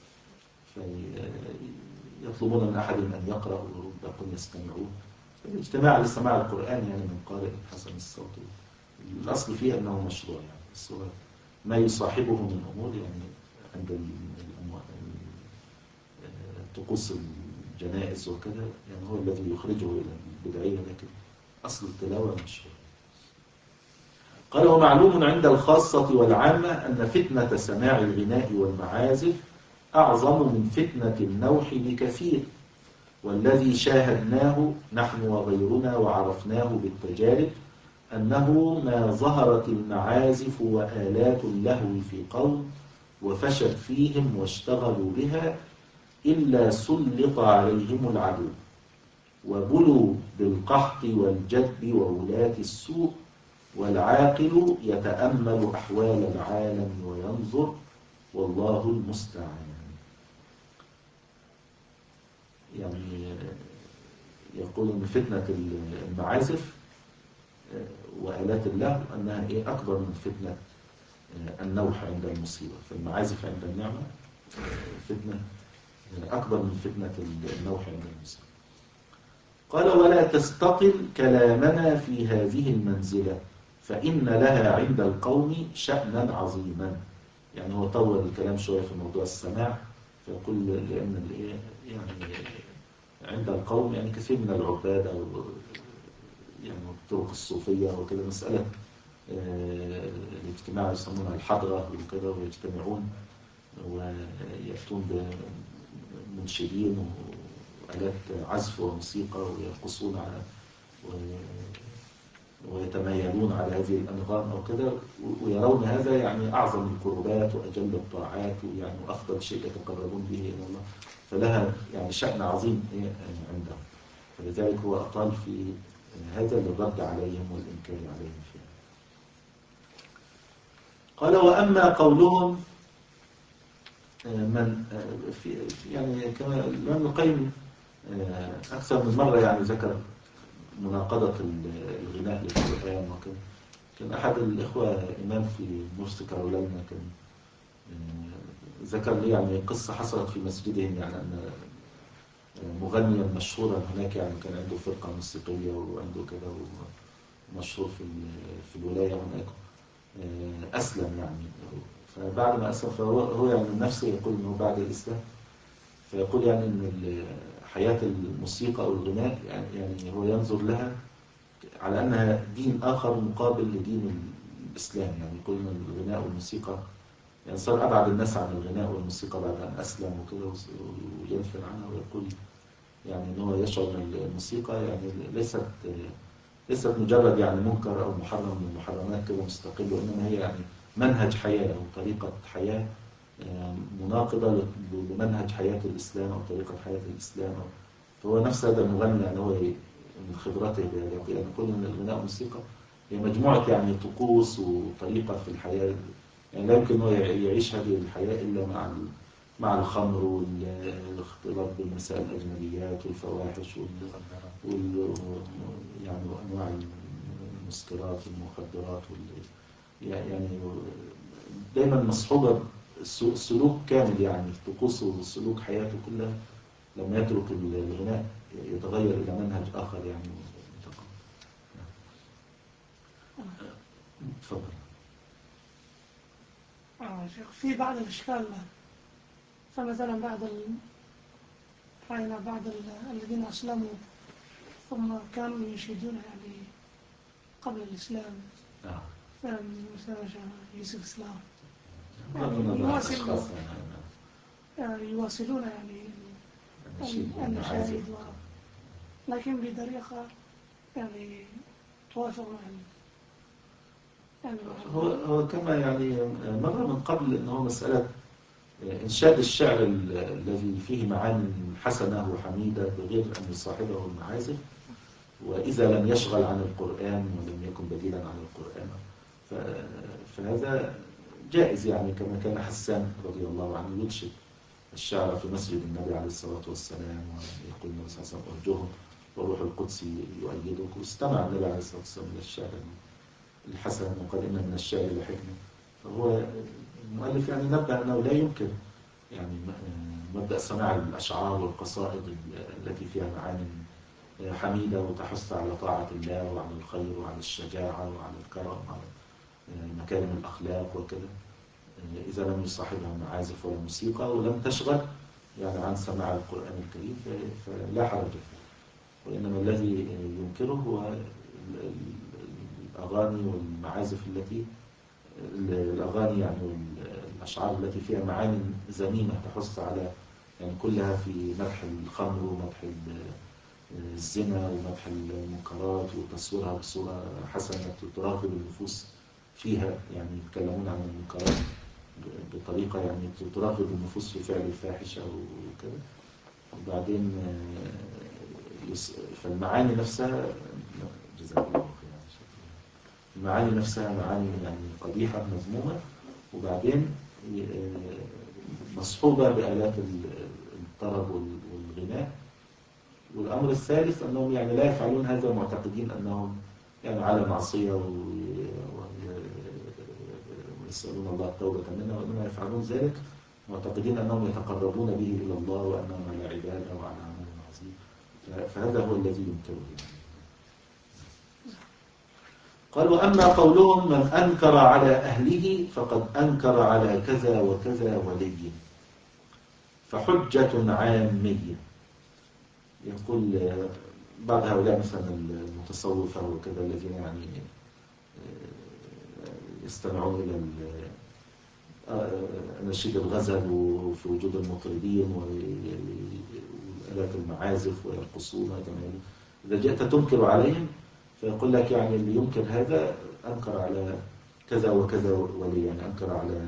فيطلبون من أحد أن يقرأ ويقول يستمعون. الاجتماع لسماع القرآن يعني من قارئ حسن الصوت، الأصل فيه أنه مشروع يعني، بس هو ما يصاحبه من أمور يعني عند طقوس الجنائز وكذا، يعني هو الذي يخرجه إلى البدعية، لكن أصل التلاوة مشروع. قال ومعلوم عند الخاصة والعامة أن فتنة سماع الغناء والمعازف أعظم من فتنة النوح بكثير، والذي شاهدناه نحن وغيرنا وعرفناه بالتجارب أنه ما ظهرت المعازف وآلات اللهو في قوم وفشت فيهم واشتغلوا بها إلا سلط عليهم العدو وبلوا بالقحط والجدب وولاة السوء، والعاقل يتأمل أحوال العالم وينظر والله المستعان. يعني يقول أن فتنة المعازف وآلات اللهو أنها إيه أكبر من فتنة النوح عند المصيبة. فالمعازف عند النعمة فتنة أكبر من فتنة النوح عند المصيبة. قال ولا تستطل كلامنا في هذه المنزلة فإن لها عند القوم شأنا عظيما. يعني هو طول الكلام شوية في موضوع السماع، فيقول لأن يعني عند القوم يعني كثير من العباد أو يعني الطرق الصوفية وكذا مسألة الاجتماع يسمونها الحضرة وكذا، ويجتمعون ويأتون بمنشدين وآلات عزف وموسيقى ويرقصون على ويتميلون على هذه الأنغام أو كذا، ويرون هذا يعني أعظم القربات وأجل الطاعات يعني وأفضل شيء يتقربون به إلى الله، فلها يعني شأن عظيم عندهم. فلذلك هو أطال في هذا للرد عليهم والإنكار عليهم فيه. قال وأما قولهم من في يعني كما الإمام القيم أكثر من مرة يعني ذكر مناقضة الغناء للقرآن وكذا. كان أحد الإخوة إمام في نورث كارولاينا كان ذكر لي يعني قصة حصلت في مسجدهم، يعني أن مغنيا مشهورا هناك يعني كان عنده فرقة موسيقية وعنده كذا ومشهور في في الولاية هناك، أسلم يعني. فبعد ما أسلم فهو هو يعني نفسه يقول إنه بعد الإسلام، فيقول يعني إن حياة الموسيقى أو الغناء يعني, يعني هو ينظر لها على أنها دين آخر مقابل لدين الإسلام. يعني يقول إن الغناء والموسيقى يعني صار أبعد الناس عن الغناء والموسيقى بعد أن أسلم وكذا، وينفر عنها ويقول يعني إن هو يشعر أن الموسيقى يعني ليست ليست مجرد يعني منكر أو محرم من المحرمات كده مستقل، وإنما هي يعني منهج حياة أو طريقة حياة مناقضة لمنهج حياة الإسلام أو طريقة حياة الإسلام. فهو نفس هذا المغني يعني هو من خبرته يعني يقول إن الغناء والموسيقى هي مجموعة يعني طقوس وطريقة في الحياة، يعني لا يمكن أنه يعيش هذه الحياة إلا مع مع الخمر والاختلاط بالنساء الأجنبيات والفواحش وال يعني وأنواع المسكرات والمخدرات يعني دائما مصحوبة السلوك كامل، يعني طقوسه وسلوك حياته كلها لما يترك الغناء يتغير إلى منهج آخر يعني. تفضل. آه شيخ في بعض الإشكال، فمثلا بعض ال... رأينا بعض الذين أسلموا ثم كانوا ينشدون يعني قبل الإسلام، آه. يعني مثلا يوسف إسلام بغض يعني النظر عن يواصل الأشخاص يعني يعني يواصلون يعني النشيد ال- النشاهد والمعازف. و- لكن بطريقة يعني توافق مع ال- يعني مع هو هو كما يعني مر من قبل أنه هو مسألة إنشاد الشعر ال- الذي فيه معاني حسنة وحميدة بغير أن يصاحبه المعازف، وإذا لم يشغل عن القرآن ولم يكن بديلا عن القرآن ف- فهذا جائز، يعني كما كان حسان رضي الله عنه ينشد الشعر في مسجد النبي عليه الصلاة والسلام، ويقول النبي صلى الله عليه وسلم أرجوهم والروح القدس يؤيدك، واستمع النبي عليه الصلاة والسلام إلى الشعر الحسن وقال إن من الشعر لحكمة. فهو المؤلف يعني نبه أنه لا يمكن يعني مبدأ سماع الأشعار والقصائد التي فيها معاني حميدة وتحث على طاعة الله وعلى الخير وعلى الشجاعة وعلى الكرم وعلى مكارم الأخلاق وكذا، إذا لم يصاحبها معازف ولا موسيقى ولم تشغل يعني عن سماع القرآن الكريم فلا حرج فيه. وإنما الذي ينكره هو الأغاني والمعازف التي الأغاني يعني والأشعار التي فيها معاني ذميمة تحث على يعني كلها في مدح الخمر ومدح الزنا ومدح المنكرات وتصويرها بصورة حسنة تراقب النفوس فيها، يعني يتكلمون عن المنكرات بطريقة يعني تراقب النفوس في فعل الفاحشة وكذا. وبعدين فالمعاني نفسها جزاك الله خير، المعاني نفسها معاني يعني قبيحة مذمومة، وبعدين مصحوبة بآلات الطرب والغناء. والأمر الثالث أنهم يعني لا يفعلون هذا معتقدين أنهم يعني على معصية ويسألون الله التوبة منها، وإنما يفعلون ذلك معتقدين أنهم يتقربون به إلى الله وأنهم على عبادة وعلى عمل عظيم. فهذا هو الذي ينكره. قال: وأما قولهم من أنكر على أهله فقد أنكر على كذا وكذا ولي، فحجة عامية. يقول بعض هؤلاء مثلا المتصوفة وكذا الذين يعني يستمعون إلى نشيد الغزل وفي وجود المطربين وآلات المعازف ويرقصون كما، إذا جئت تنكر عليهم فيقول لك يعني اللي ينكر هذا أنكر على كذا وكذا ولي، يعني أنكر على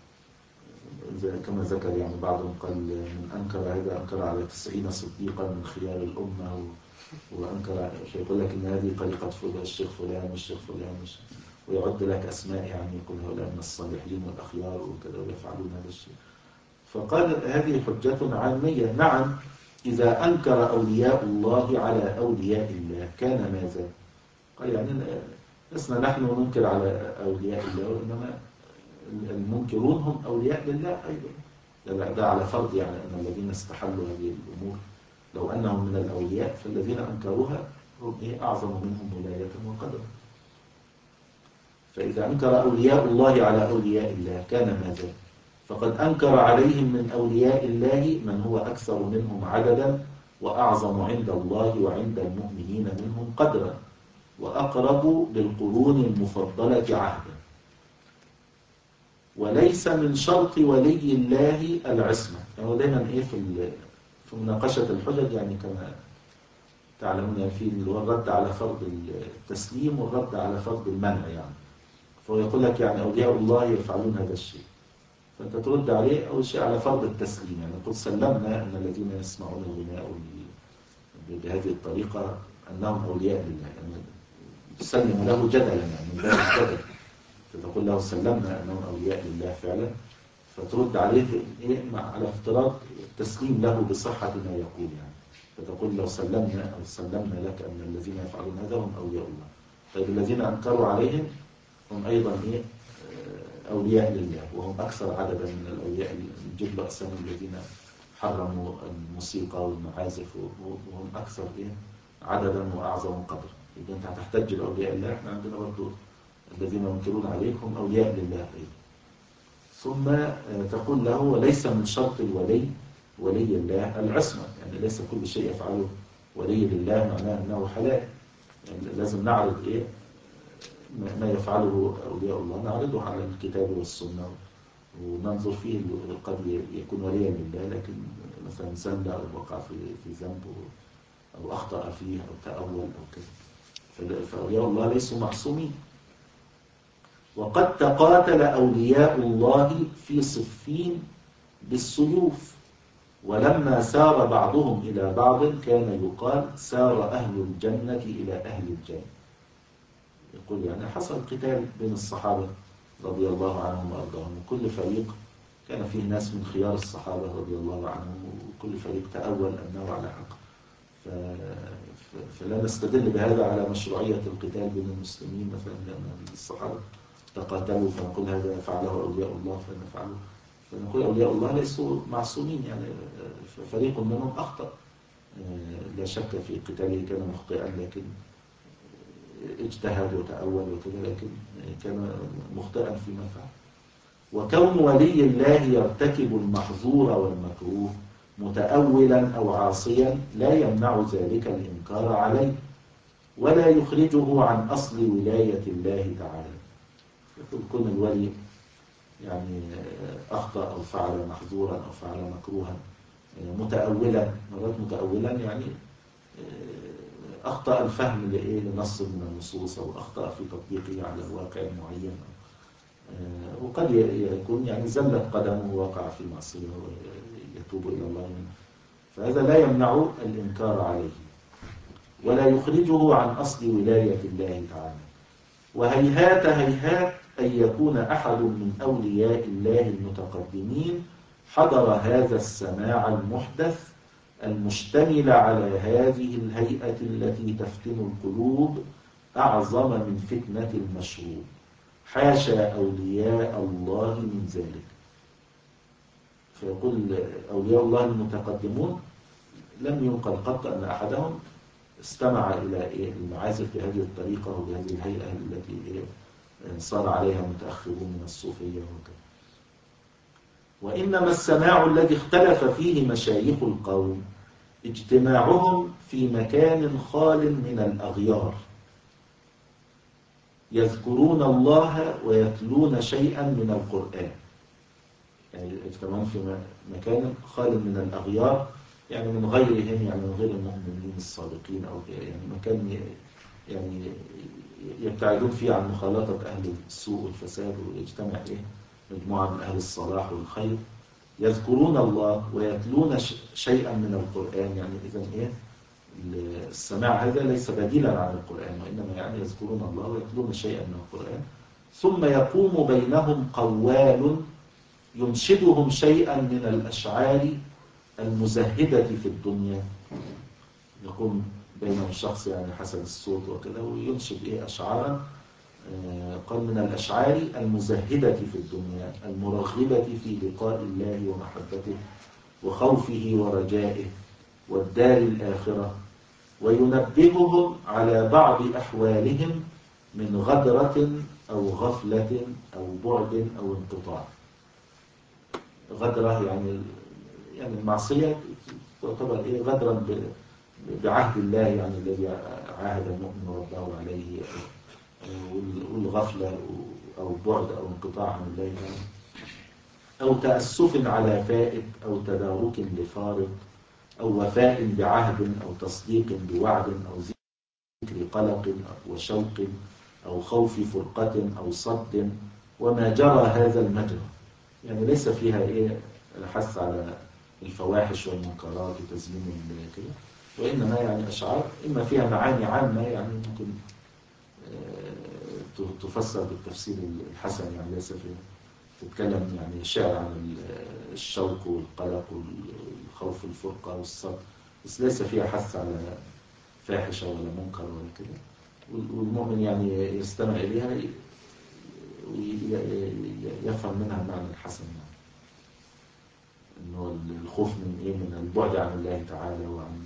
كما ذكر يعني بعضهم قال من أنكر هذا أنكر على تسعين صديقا من خيار الأمة، وأنكر يقول لك إن هذه طريقة فلان الشيخ فلان والشيخ فلان ويعد لك أسماء يعني يقول هؤلاء من الصالحين والأخيار وكذا ويفعلون هذا الشيء. فقال هذه حجة عامية. نعم، إذا أنكر أولياء الله على أولياء الله كان ماذا؟ قال يعني لسنا نحن ننكر على أولياء الله، وإنما المنكرون هم أولياء لله أيضا. ده على فرض يعني أن الذين استحلوا هذه الأمور لو أنهم من الأولياء فالذين أنكروها هم إيه أعظم منهم ولاية وقدرا. فإذا أنكر أولياء الله على أولياء الله كان ماذا؟ فقد أنكر عليهم من أولياء الله من هو أكثر منهم عددا وأعظم عند الله وعند المؤمنين منهم قدرا وأقرب للقرون المفضلة عهدا. وليس من شرط ولي الله العصمة. يعني دايما إيه في في مناقشة الحجج يعني كما تعلمون يعني في الرد على فرض التسليم والرد على فرض المنع، يعني فهو يقول لك يعني أولياء الله يفعلون هذا الشيء، فأنت ترد عليه أول شيء على فرض التسليم، يعني قد سلمنا أن الذين يسمعون الغناء بهذه الطريقة أنهم أولياء لله، يعني تسلم له جدلا يعني من باب الجدل، فتقول له سلمنا أنهم أولياء لله فعلا، فترد عليه إيه على افتراض تسليم له بصحة ما يقول، يعني فتقول لو سلمنا أو سلمنا لك أن الذين يفعلون هذا هم أولياء الله. طيب الذين أنكروا عليهم هم أيضا إيه أولياء لله وهم أكثر عددا من الأولياء. نجيب أقسام الذين حرموا الموسيقى والمعازف وهم أكثر إيه عددا وأعظم قدر. إذا أنت هتحتج لأولياء الله، إحنا عندنا برضو الذين ينكرون عليكم أولياء لله أيضا. ثم تقول له وليس من شرط الولي ولي الله العصمة، يعني ليس كل شيء يفعله ولي لله معناه أنه حلال، يعني لازم نعرض إيه ما يفعله أولياء الله نعرضه على الكتاب والسنة وننظر فيه. قد يكون وليا لله لكن مثلا زند أو وقع في في ذنب أو أخطأ فيه أو تأول أو كذا، فأولياء الله ليسوا معصومين. وقد تقاتل أولياء الله في صفين بالسيوف، ولما سار بعضهم إلى بعض كان يقال سار أهل الجنة إلى أهل الجنة. يقول يعني حصل قتال بين الصحابة رضي الله عنهم وأرضاهم، وكل فريق كان فيه ناس من خيار الصحابة رضي الله عنهم، وكل فريق تأول أنه على حق. فلا نستدل بهذا على مشروعية القتال بين المسلمين مثلا لأن الصحابة تقاتلوا فنقول هذا فعله أولياء الله فنفعله، فنقول أولياء الله ليسوا معصومين. يعني فريق منهم أخطأ لا شك في قتاله، كان مخطئا لكن اجتهد وتأول وكذا، لكن كان مخطئا فيما فعل. وكون ولي الله يرتكب المحظور والمكروه متأولا أو عاصيا لا يمنع ذلك الإنكار عليه ولا يخرجه عن أصل ولاية الله تعالى. يكون الولي يعني أخطأ أو فعل محظورا أو فعل مكروها متأولا، مرات متأولا يعني أخطأ الفهم لنص من النصوص أو أخطأ في تطبيقه على واقع معين، وقد يكون يعني زلت قدمه ووقع في معصية ويتوب إلى الله منه، فهذا لا يمنع الإنكار عليه ولا يخرجه عن أصل ولاية الله تعالى. وهيهات هيهات أن يكون أحد من أولياء الله المتقدمين حضر هذا السماع المحدث المشتمل على هذه الهيئة التي تفتن القلوب أعظم من فتنة المشروب، حاشا أولياء الله من ذلك. فيقول أولياء الله المتقدمون لم ينقل قط أن أحدهم استمع إلى المعازف بهذه الطريقة وبهذه الهيئة التي صار عليها متأخرون من الصوفية وكذا. وإنما السماع الذي اختلف فيه مشايخ القوم اجتماعهم في مكان خال من الأغيار يذكرون الله ويتلون شيئا من القرآن. يعني اجتماعهم في مكان خال من الأغيار يعني من غيرهم، يعني من غير المؤمنين الصادقين أو يعني مكان يعني يبتعدون فيه عن مخالطة أهل السوء والفساد، ويجتمع إيه مجموعة من أهل الصلاح والخير يذكرون الله ويتلون شيئا من القرآن. يعني إذن إيه السماع هذا ليس بديلا عن القرآن، وإنما يعني يذكرون الله ويتلون شيئا من القرآن. ثم يقوم بينهم قوال ينشدهم شيئا من الأشعار المزهدة في الدنيا. يقوم بينهم شخص يعني حسن الصوت وكذا وينشد إيه أشعارا، قال من الأشعار المزهدة في الدنيا المرغبة في لقاء الله ومحبته وخوفه ورجائه والدار الآخرة، وينبههم على بعض أحوالهم من غدرة أو غفلة أو بعد أو انقطاع. غدرة يعني يعني المعصية تعتبر إيه غدرا بعهد الله يعني الذي عاهد المؤمن ربه عليه، والغفلة أو بعد أو انقطاع عن الله يعني، أو تأسف على فائت أو تدارك لفارق أو وفاء بعهد أو تصديق بوعد أو ذكر قلق وشوق أو خوف فرقة أو صد وما جرى هذا المجرى. يعني ليس فيها إيه الحث على الفواحش والمنكرات وتزيين كده، وإنما يعني أشعار إما فيها معاني عامة يعني ممكن تفسر بالتفسير الحسن، يعني ليس فيها تتكلم يعني شعر عن الشوق والقلق والخوف الفرقة والصد، بس ليس فيها حث على فاحشة ولا منكر ولا كده. والمؤمن يعني يستمع إليها ويفهم منها المعنى الحسن، يعني إنه الخوف من إيه من البعد عن الله تعالى وعن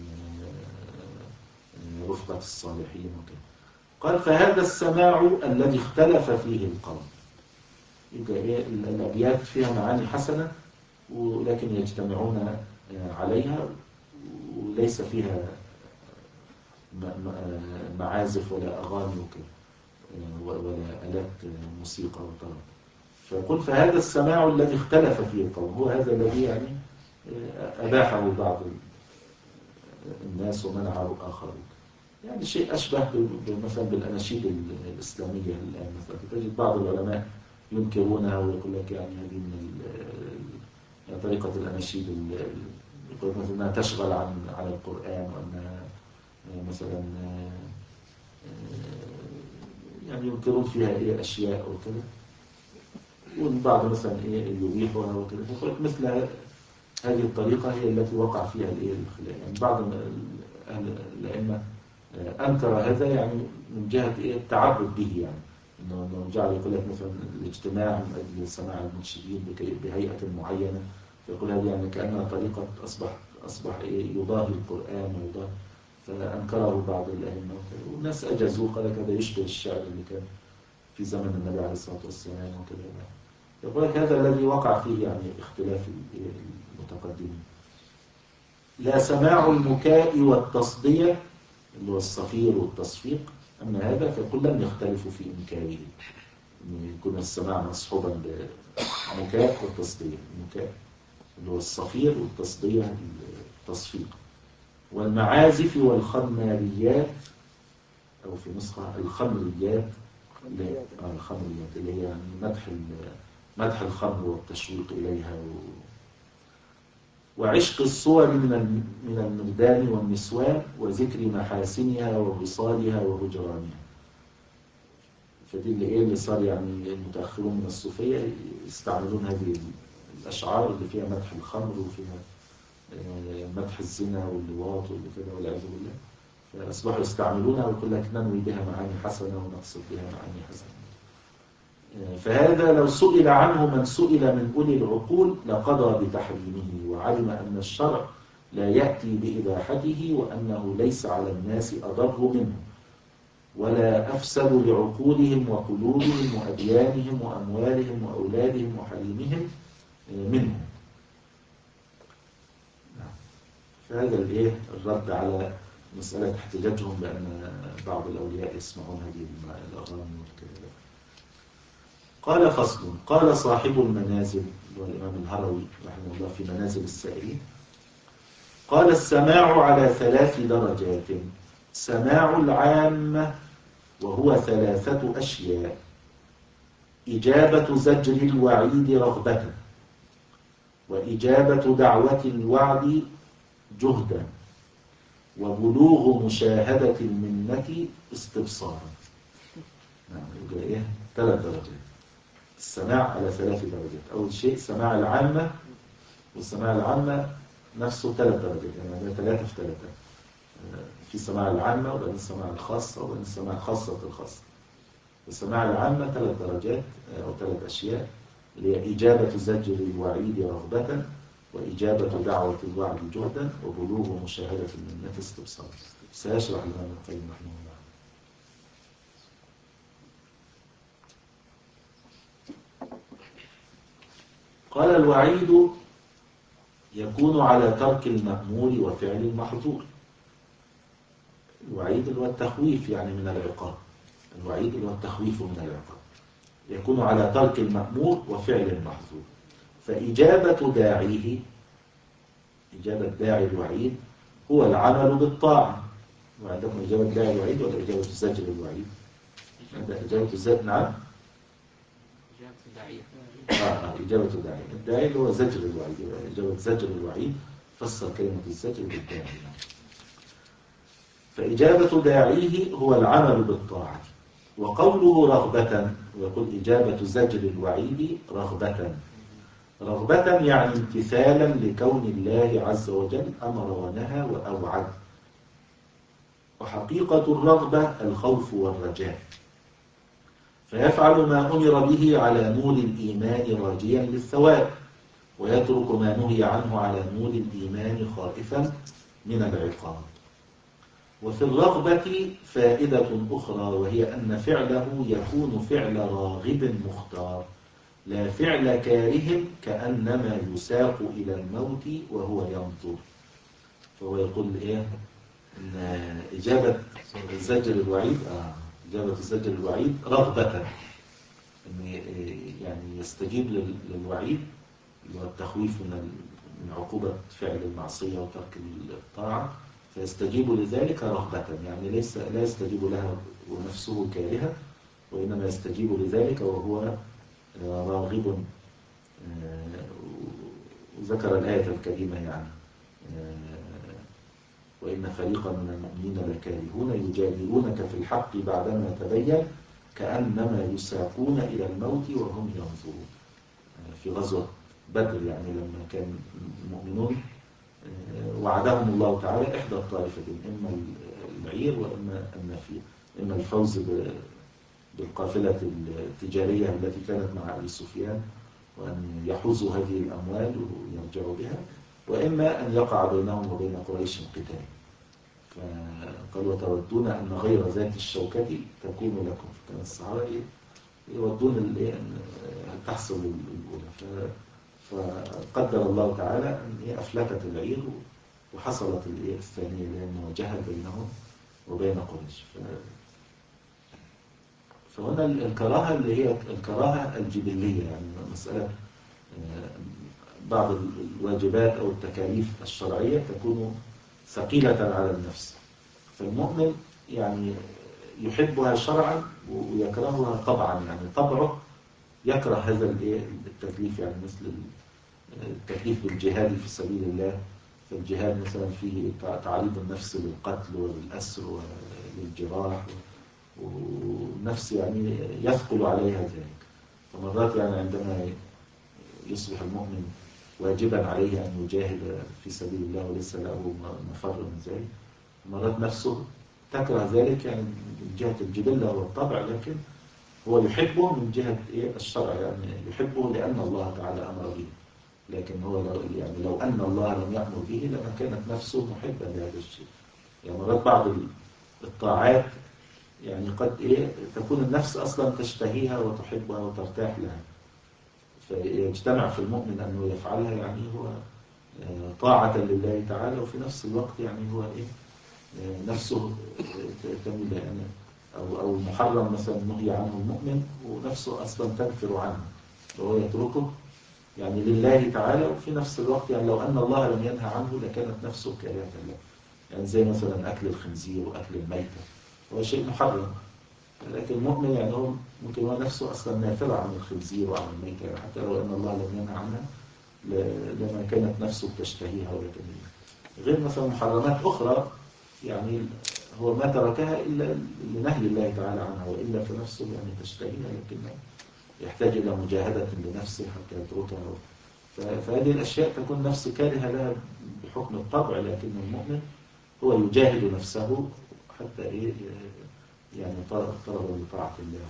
رفقة الصالحين وكده. قال فهذا السماع الذي اختلف فيه القوم. يبقى إيه الأبيات فيها معاني حسنة ولكن يجتمعون عليها وليس فيها معازف ولا أغاني وكده، ولا آلات موسيقى وطرب. فيقول فهذا السماع الذي اختلف فيه القوم هو هذا الذي يعني أباحه بعض الناس ومنعه آخرون. يعني شيء أشبه مثلا بالأناشيد الإسلامية الآن مثلا تجد بعض العلماء ينكرونها ويقول لك يعني هذه من يعني طريقة الأناشيد يقول مثلا أنها تشغل عن عن القرآن وأنها مثلا يعني ينكرون فيها إيه أشياء وكذا، والبعض مثلا إيه يبيحها وكذا. فيقول لك مثل هذه الطريقة هي التي وقع فيها الإيه الخلاف. يعني بعض الأئمة أنكر هذا يعني من جهة إيه التعبد به، يعني إنه إنه جعل يقول لك مثلا الاجتماع من أجل سماع المنشدين بهيئة معينة، فيقول هذه يعني كأنها طريقة أصبح أصبح إيه يضاهي القرآن ويضاهي، فأنكره بعض الأئمة والناس أجازوه. قال لك هذا يشبه الشعر اللي كان في زمن النبي عليه الصلاة والسلام وكذا. يقول لك هذا الذي وقع فيه يعني اختلاف المتقدمين. لا سماع المكاء والتصدية اللي هو الصفير والتصفيق، أما هذا فيقول لم يختلفوا في إنكاره، إنه يكون السماع مصحوبا بمكاء والتصدية. المكاء اللي هو الصفير والتصدية التصفيق. والمعازف والخماريات أو في نسخة الخمريات اللي الخمريات اللي هي يعني مدح مدح الخمر والتشويق إليها و... وعشق الصور من من المردان والنسوان وذكر محاسنها ووصالها وهجرانها. فدي اللي ايه اللي صار يعني المتأخرون من الصوفية يستعملون هذه الأشعار اللي فيها مدح الخمر وفيها مدح الزنا واللواط وكذا والعياذ بالله، فأصبحوا يستعملونها ويقول لك ننوي بها معاني حسنة ونقصد بها معاني حسنة. فهذا لو سئل عنه من سئل من أولي العقول لقضى بتحريمه، وعلم أن الشرع لا يأتي بإباحته وأنه ليس على الناس أضر منه ولا أفسد لعقولهم وقلوبهم وأديانهم وأموالهم وأولادهم وحليمهم منه. فهذا الإيه الرد على مسألة احتجاجهم بأن بعض الأولياء يسمعون هذه الأغاني والكلام. قال فصل. قال صاحب المنازل والإمام الهروي رحمه الله في منازل السائرين قال السماع على ثلاث درجات. سماع العامة وهو ثلاثة أشياء: إجابة زجر الوعيد رغبة، وإجابة دعوة الوعد جهدا، وبلوغ مشاهدة المنة استبصارا. نعم يبقى إيه ثلاث درجات. السماع على ثلاث درجات. أول شيء سماع العامة، والسماع العامة نفسه ثلاث درجات، يعني ثلاثة في ثلاثة. في سماع العامة وبعدين السماع الخاصة وبعدين السماع خاصة الخاصة. السماع العامة ثلاث درجات أو ثلاث أشياء، اللي هي إجابة زجر الوعيد رغبة، وإجابة دعوة الوعد جهدا، وبلوغ مشاهدة المنة استبصار. سيشرح الإمام القيم رحمه الله. قال الوعيد يكون على ترك المأمور وفعل المحظور. الوعيد اللي هو التخويف يعني من العقاب. الوعيد اللي هو التخويف من العقاب يكون على ترك المأمور وفعل المحظور. فإجابة داعيه، إجابة داعي الوعيد هو العمل بالطاعة. وعندكم إجابة داعي الوعيد ولا إجابة زجر الوعيد؟ إجابة الزجر. نعم إجابة الداعية. آه إجابة الداعي. الداعي اللي هو زجر الوعيد. إجابة زجر الوعيد فسر كلمة الزجر بالداعي. فإجابة داعيه هو العمل بالطاعة. وقوله رغبة، ويقول إجابة زجر الوعيد رغبة. رغبة يعني امتثالا لكون الله عز وجل أمر ونهى وأوعد. وحقيقة الرغبة الخوف والرجاء، فيفعل ما أمر به على نور الإيمان راجيا للثواب، ويترك ما نهي عنه على نور الإيمان خائفا من العقاب. وفي الرغبة فائدة أخرى، وهي أن فعله يكون فعل راغب مختار، لا فعل كاره كأنما يساق إلى الموت وهو ينظر. فهو يقول إيه إن إجابة زجر الوعيد آه إجابة الزجر الوعيد رغبة، إن يعني يستجيب لل- للوعيد اللي هو التخويف من ال- من عقوبة فعل المعصية وترك الطاعة، فيستجيب لذلك رغبة، يعني ليس لا يستجيب لها ونفسه كارهة، وإنما يستجيب لذلك وهو راغب. وذكر الآية الكريمة يعني وإن فريقا من المؤمنين لكارهون يجادلونك في الحق بعدما تبين كأنما يساقون إلى الموت وهم ينظرون. في غزوة بدر يعني لما كان المؤمنون وعدهم الله تعالى إحدى الطائفتين، إما العير وإما النفير، إما الفوز بالقافلة التجارية التي كانت مع أبي سفيان وأن يحوزوا هذه الأموال ويرجعوا بها، وإما أن يقع بينهم وبين قريش قتال. فقال وتودون أن غير ذات الشوكة تكون لكم، فكان الصحابة يودون أن تحصل الأولى. فقدر الله تعالى أن أفلتت العير وحصلت الثانية لأنه جهل بينهم وبين قريش. فهنا الكراهة اللي هي الكراهة الجبلية، يعني مسألة بعض الواجبات أو التكاليف الشرعية تكون ثقيلة على النفس، فالمؤمن يعني يحبها شرعا ويكرهها طبعا، يعني طبعه يكره هذا التكليف، يعني مثل التكليف بالجهاد في سبيل الله. فالجهاد مثلا فيه تعريض النفس للقتل وللأسر وللجراح، والنفس يعني يثقل عليها ذلك. فمرات يعني عندما يصبح المؤمن واجبا عليه أن يجاهد في سبيل الله وليس له مفر من ذلك، مرات نفسه تكره ذلك يعني من جهة الجبلة والطبع، لكن هو يحبه من جهة الشرع، يعني يحبه لأن الله تعالى أمر به. لكن هو لو يعني لو أن الله لم يأمر به لما كانت نفسه محبا لهذا الشيء. يعني مرات بعض الطاعات يعني قد إيه تكون النفس أصلا تشتهيها وتحبها وترتاح لها، فيجتمع في المؤمن أنه يفعلها، يعني هو طاعة لله تعالى، وفي نفس الوقت يعني هو إيه نفسه تميل يعني أو أو محرم مثلا نهي عنه المؤمن ونفسه أصلا تكفر عنه وهو يتركه يعني لله تعالى، وفي نفس الوقت يعني لو أن الله لم ينهى عنه لكانت نفسه كارهة له. يعني زي مثلا أكل الخنزير وأكل الميتة هو شيء محرم، لكن المؤمن يعني هو ممكن هو نفسه أصلا نافرة عن الخنزير وعن الميتة، يعني حتى لو أن الله لم ينهى عنها لما كانت نفسه تشتهيها. ولكن غير مثلا محرمات أخرى يعني هو ما تركها إلا لنهي الله تعالى عنها، وإلا فنفسه يعني تشتهيها، لكنه يحتاج إلى مجاهدة لنفسه حتى يتركها. فهذه الأشياء تكون نفس كارهة لها بحكم الطبع، لكن المؤمن هو يجاهد نفسه حتى إيه يعني طلبا لطاعة الله.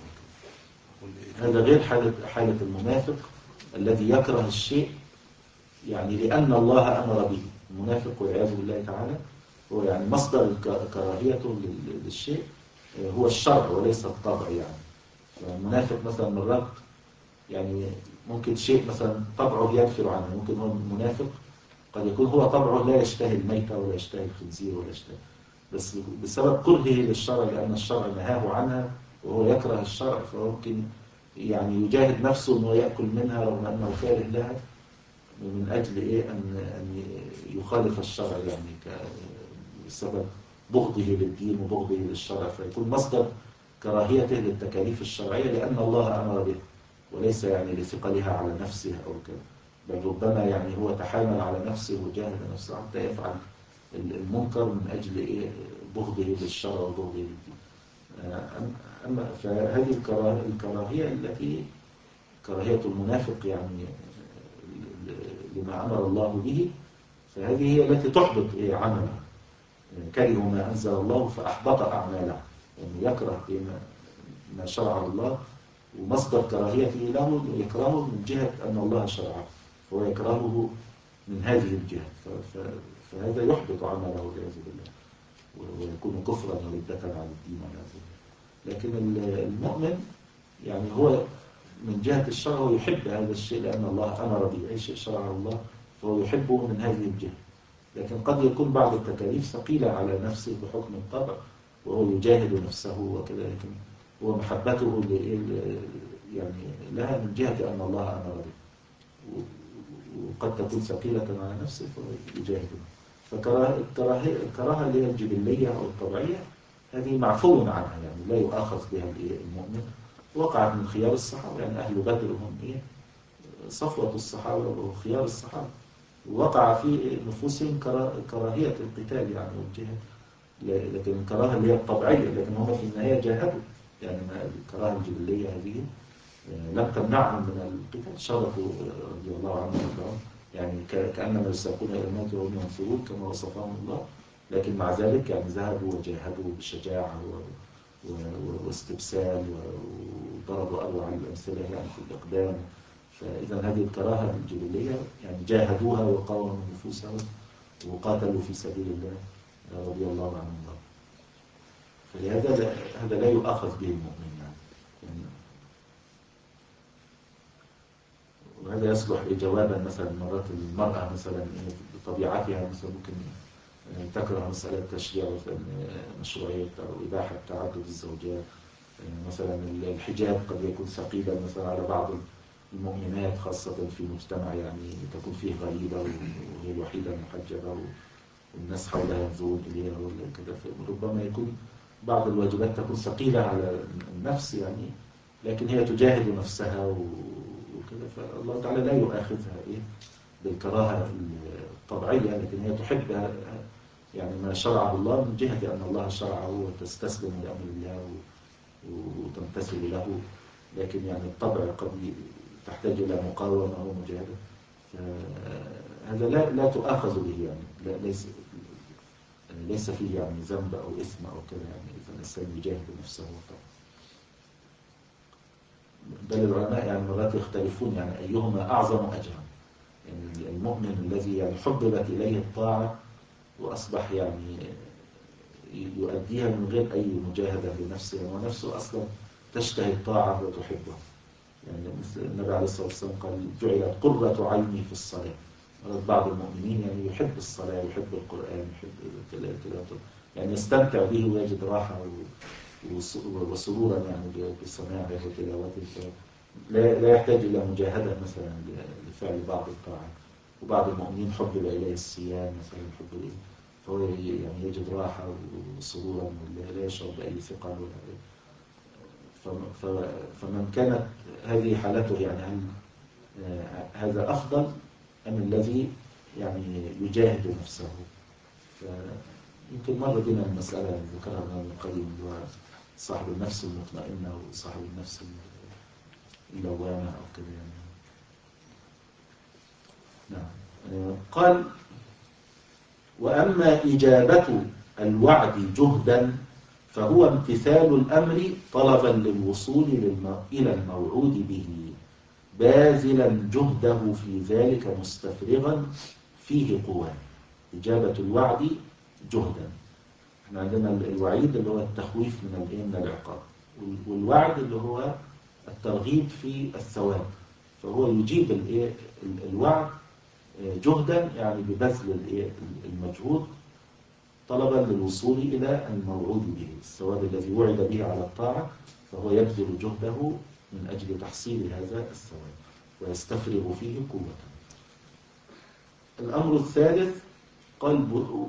هذا غير حالة حالة المنافق الذي يكره الشيء يعني لأن الله أمر به. المنافق والعياذ بالله تعالى هو يعني مصدر كراهيته للشيء هو الشرع وليس الطبع. يعني المنافق مثلا مرات يعني ممكن شيء مثلا طبعه يكفر عنه، ممكن هو منافق قد يكون هو طبعه لا يشتهي الميتة ولا يشتهي الخنزير ولا يشتهي، بس بسبب كرهه للشرع لأن الشرع نهاه عنها وهو يكره الشرع، فممكن يعني يجاهد نفسه أنه يأكل منها رغم أنه كاره لها من أجل إيه أن أن يخالف الشرع، يعني بسبب بغضه للدين وبغضه للشرع، فيكون مصدر كراهيته للتكاليف الشرعية لأن الله أمر به وليس يعني لثقلها على نفسه أو كذا، بل ربما يعني هو تحامل على نفسه وجاهد نفسه حتى يفعل المنكر من أجل إيه بغضه للشرع وبغضه للدين. أما فهذه الكراهية التي كراهية المنافق يعني لما أمر الله به، فهذه هي التي تحبط إيه عمله. كرهوا ما أنزل الله فأحبط أعماله، يعني يكره ما شرع الله، ومصدر كراهيته له يكرهه من جهة أن الله شرعه، فهو يكرهه من هذه الجهة، فهذا يحبط عمله والعياذ بالله ويكون كفرا وردة على الدين والعياذ بالله. لكن المؤمن يعني هو من جهة الشرع هو يحب هذا الشيء لأن الله أمر به، أي شيء شرعه الله فهو يحبه من هذه الجهة. لكن قد يكون بعض التكاليف ثقيلة على نفسه بحكم الطبع، وهو يجاهد نفسه وكذا، لكن هو محبته يعني لها من جهة أن الله أمر به، وقد تكون ثقيلة على نفسه فيجاهد. فالكراهة اللي هي الجبلية أو الطبيعية هذه معفو عنها، يعني لا يؤاخذ بها المؤمن. وقعت من خيار الصحابة، يعني أهل بدر هم إيه؟ صفوة الصحابة وخيار الصحابة، وقع في نفوسهم كراهية القتال يعني والجهاد، لكن الكراهة اللي هي الطبيعية، لكن هم في النهاية جاهدوا. يعني الكراهة الجبلية هذه لم تمنعهم من القتال، شرفوا رضي الله عنهم وارضاهم، يعني كأنما يساقون إلى الموت وهم ينصرون كما وصفهم الله، لكن مع ذلك يعني ذهبوا وجاهدوا بشجاعة واستبسال وضربوا أروع الأمثلة يعني في الإقدام. فإذا هذه الكراهة الجبلية يعني جاهدوها وقاوموا نفوسهم وقاتلوا في سبيل الله رضي الله عنهم. فلهذا هذا لا يؤاخذ به المؤمن يعني. يعني وهذا يصلح جوابا مثلا مرات المرأة مثلا بطبيعتها مثلا ممكن تكره مسألة تشريع مثلا مشروعية أو إباحة تعدد الزوجات. مثلا الحجاب قد يكون ثقيلا مثلا على بعض المؤمنات، خاصة في مجتمع يعني تكون فيه غريبة وهي الوحيدة المحجبة والناس حولها ينظرون إليها وكذا، فربما يكون بعض الواجبات تكون ثقيلة على النفس يعني، لكن هي تجاهد نفسها وكذا، فالله تعالى لا يؤاخذها إيه بالكراهة الطبيعية، لكن هي تحب يعني ما شرعه الله من جهة أن الله شرعه وتستسلم لأمر الله وتمتثل له، لكن يعني الطبع قد تحتاج إلى مقاومة ومجاهدة، هذا لا لا تؤاخذ به يعني، لا ليس ليس فيه يعني ذنب أو إثم أو كذا يعني إذا الإنسان يجاهد نفسه طبعا. بل العلماء يعني مرات يختلفون يعني أيهما أعظم أجرا، يعني المؤمن الذي يعني حببت إليه الطاعة وأصبح يعني يؤديها من غير أي مجاهدة لنفسه، ونفسه أصلا تشتهي الطاعة وتحبها، يعني مثل النبي عليه الصلاة والسلام قال جعلت قرة عيني في الصلاة. بعض المؤمنين يعني يحب الصلاة ويحب القرآن يحب تلاوته، يعني يستمتع به ويجد راحة وسرورا يعني بسماعه وتلاوته، لا لا يحتاج إلى مجاهدة مثلا لفعل بعض الطاعات. وبعض المؤمنين حبب إليه الصيام مثلا حب إليه فهو يعني يجد راحة وسرورا ولا يشعر بأي ثقل ولا. فمن كانت هذه حالته يعني هل هذا أفضل أم الذي يعني يجاهد نفسه؟ يمكن مر بنا المسألة ذكرها ابن القيم اللي هو صاحب النفس المطمئنة وصاحب النفس اللوامة أو كذا يعني. نعم. قال وأما إجابة الوعد جهدا فهو امتثال الأمر طلبا للوصول إلى الموعود به باذلا جهده في ذلك مستفرغا فيه قوة. إجابة الوعد جهدا، احنا عندنا الوعيد اللي هو التخويف من من العقاب، والوعد اللي هو الترغيب في الثواب، فهو يجيب الوعد جهدا يعني ببذل المجهود طلبا للوصول إلى الموعود به، الثواب الذي وعد به على الطاعة، فهو يبذل جهده من أجل تحصيل هذا الثواب ويستفرغ فيه قوة. الأمر الثالث قال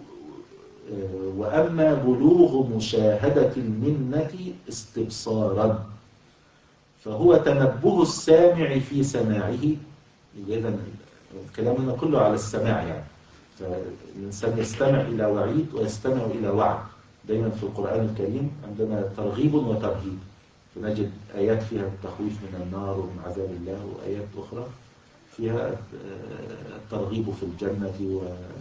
وأما بلوغ مشاهدة المنة استبصارا فهو تنبه السامع في سماعه. إذن الكلام هنا كله على السماع، يعني فالإنسان يستمع إلى وعيد ويستمع إلى وعد. دايما في القرآن الكريم عندنا ترغيب وترهيب، فنجد آيات فيها التخويف من النار ومن عذاب الله، وآيات أخرى فيها الترغيب في الجنة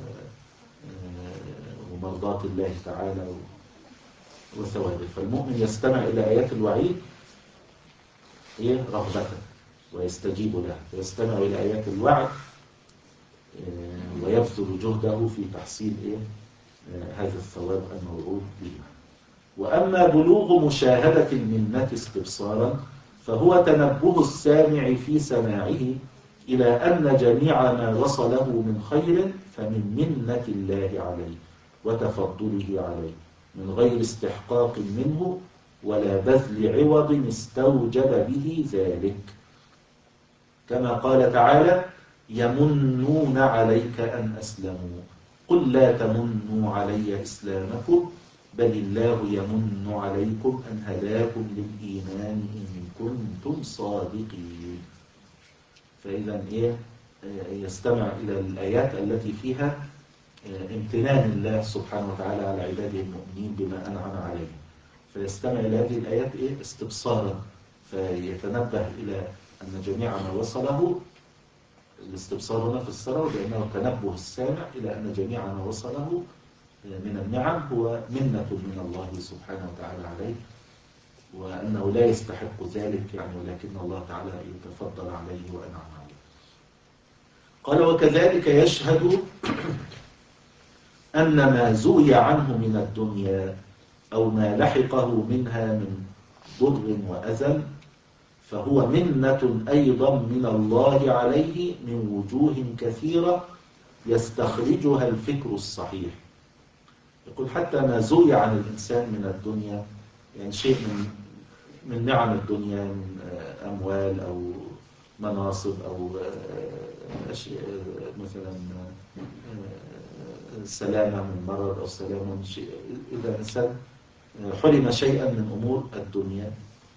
ومرضاة الله تعالى وثوابه. فالمؤمن يستمع إلى آيات الوعيد هي رغبة ويستجيب لها، ويستمع إلى آيات الوعد ويبذل جهده في تحصيل إيه؟ هذا الثواب الموعود به. وأما بلوغ مشاهدة المنة استبصارا فهو تنبه السامع في سماعه إلى أن جميع ما وصله من خير فمن منة الله عليه وتفضله عليه من غير استحقاق منه ولا بذل عوض استوجب به ذلك، كما قال تعالى: يمنون عليك أن أسلموا قل لا تمنوا علي إسلامكم بل الله يمن عليكم أن هداكم للإيمان إن كنتم صادقين. فإذا إيه يستمع إلى الآيات التي فيها امتنان الله سبحانه وتعالى على عباده المؤمنين بما أنعم عليهم، فيستمع إلى هذه الآيات إيه استبصارا، فيتنبه إلى أن جميع ما وصله، الاستبصار هنا في السرى لأنه تنبه السامع إلى أن جميع ما وصله من النعم هو منة من الله سبحانه وتعالى عليه، وأنه لا يستحق ذلك يعني، ولكن الله تعالى يتفضل عليه وأنعم عليه. قال: وكذلك يشهد أن ما زوي عنه من الدنيا أو ما لحقه منها من ضر وأذى فهو منة أيضا من الله عليه من وجوه كثيرة يستخرجها الفكر الصحيح. يقول: حتى ما زوي عن الإنسان من الدنيا، يعني شيء من من نعم الدنيا من أموال أو مناصب أو أشياء مثلا سلامة من مرض أو سلامة من شيء، إذا الإنسان حرم شيئا من أمور الدنيا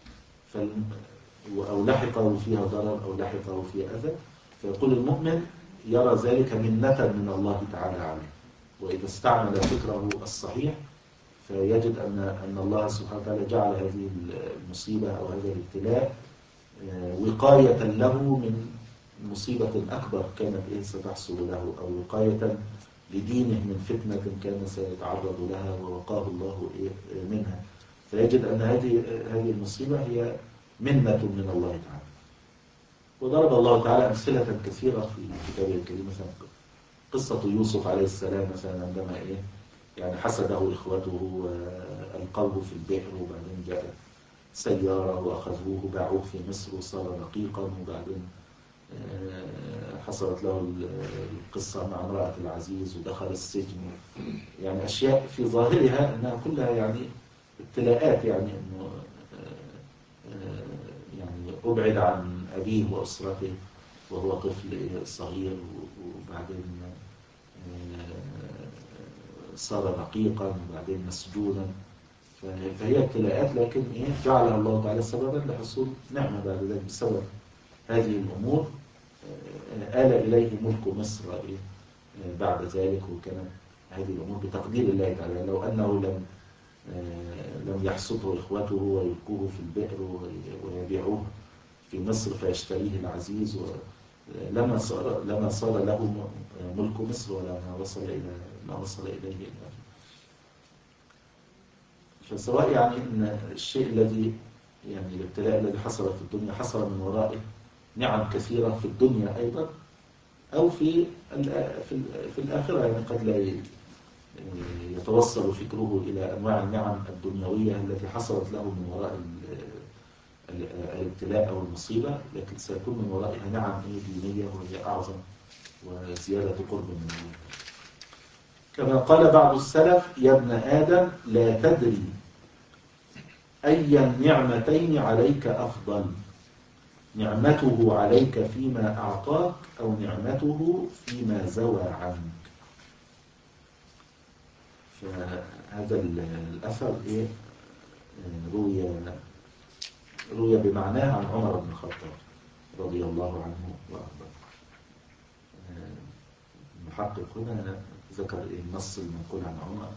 أو لحقه فيها ضرر أو لحقه فيها أذى، فيقول المؤمن يرى ذلك منة من الله تعالى عليه، وإذا استعمل فكره الصحيح فيجد أن أن الله سبحانه وتعالى جعل هذه المصيبة أو هذا الابتلاء وقاية له من مصيبة أكبر كانت إيه ستحصل له، أو وقاية لدينه من فتنة كان سيتعرض لها ووقاه الله إيه منها، فيجد أن هذه هذه المصيبة هي منة من الله تعالى. وضرب الله تعالى أمثلة كثيرة في كتابه الكريم، مثلا قصة يوسف عليه السلام مثلا عندما إيه يعني حسده إخوته وألقوه في البئر، وبعدين جاءت سيارة وأخذوه باعوه في مصر وصار رقيقا، وبعدين حصلت له القصة مع امرأة العزيز ودخل السجن، يعني أشياء في ظاهرها أنها كلها يعني ابتلاءات، يعني أنه يعني أبعد عن أبيه وأسرته وهو طفل صغير، وبعدين صار رقيقا وبعدين مسجونا، فهي ابتلاءات، لكن إيه جعلها الله تعالى سببا لحصول نعمة بعد ذلك. بسبب هذه الأمور آل إليه ملك مصر إيه بعد ذلك، وكانت هذه الأمور بتقدير الله تعالى. لو أنه لم لم يحصده إخوته ويلقوه في البئر ويبيعوه في مصر فيشتريه العزيز، لما صار لما صار له ملك مصر ولا ما وصل إلى ما وصل إليه الآن. فسواء يعني إن الشيء الذي يعني الابتلاء الذي حصل في الدنيا حصل من ورائه نعم كثيرة في الدنيا أيضا، أو في في الآخرة، يعني قد لا يتوصل فكره إلى أنواع النعم الدنيوية التي حصلت له من وراء الابتلاء أو المصيبة، لكن سيكون من ورائها نعم دينية وهي أعظم وزيادة قرب من الله. كما قال بعض السلف: يا ابن آدم لا تدري أي النعمتين عليك أفضل، نعمته عليك فيما أعطاك أو نعمته فيما زوى عنك. فهذا الأثر إيه روي روي بمعناه عن عمر بن الخطاب رضي الله عنه وأرضاه. المحقق هنا ذكر النص المنقول عن عمر،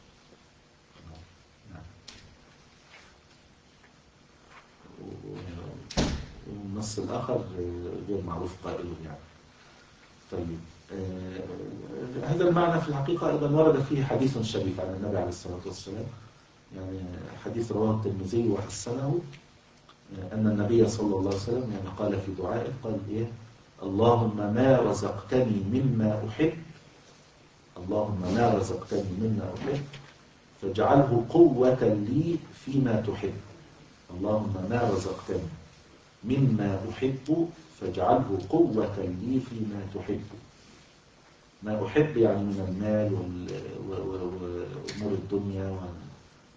والنص الآخر غير معروف قائله يعني. طيب آه هذا المعنى في الحقيقة أيضا ورد فيه حديث شريف عن النبي عليه الصلاة والسلام، يعني حديث رواه الترمذي وحسنه، آه أن النبي صلى الله عليه وسلم يعني قال في دعائه قال إيه: اللهم ما رزقتني مما أحب اللهم ما رزقتني مما أحب فاجعله قوة لي فيما تحب. اللهم ما رزقتني مما أحب فاجعله قوة لي فيما تحب. ما أحب يعني من المال وأمور الدنيا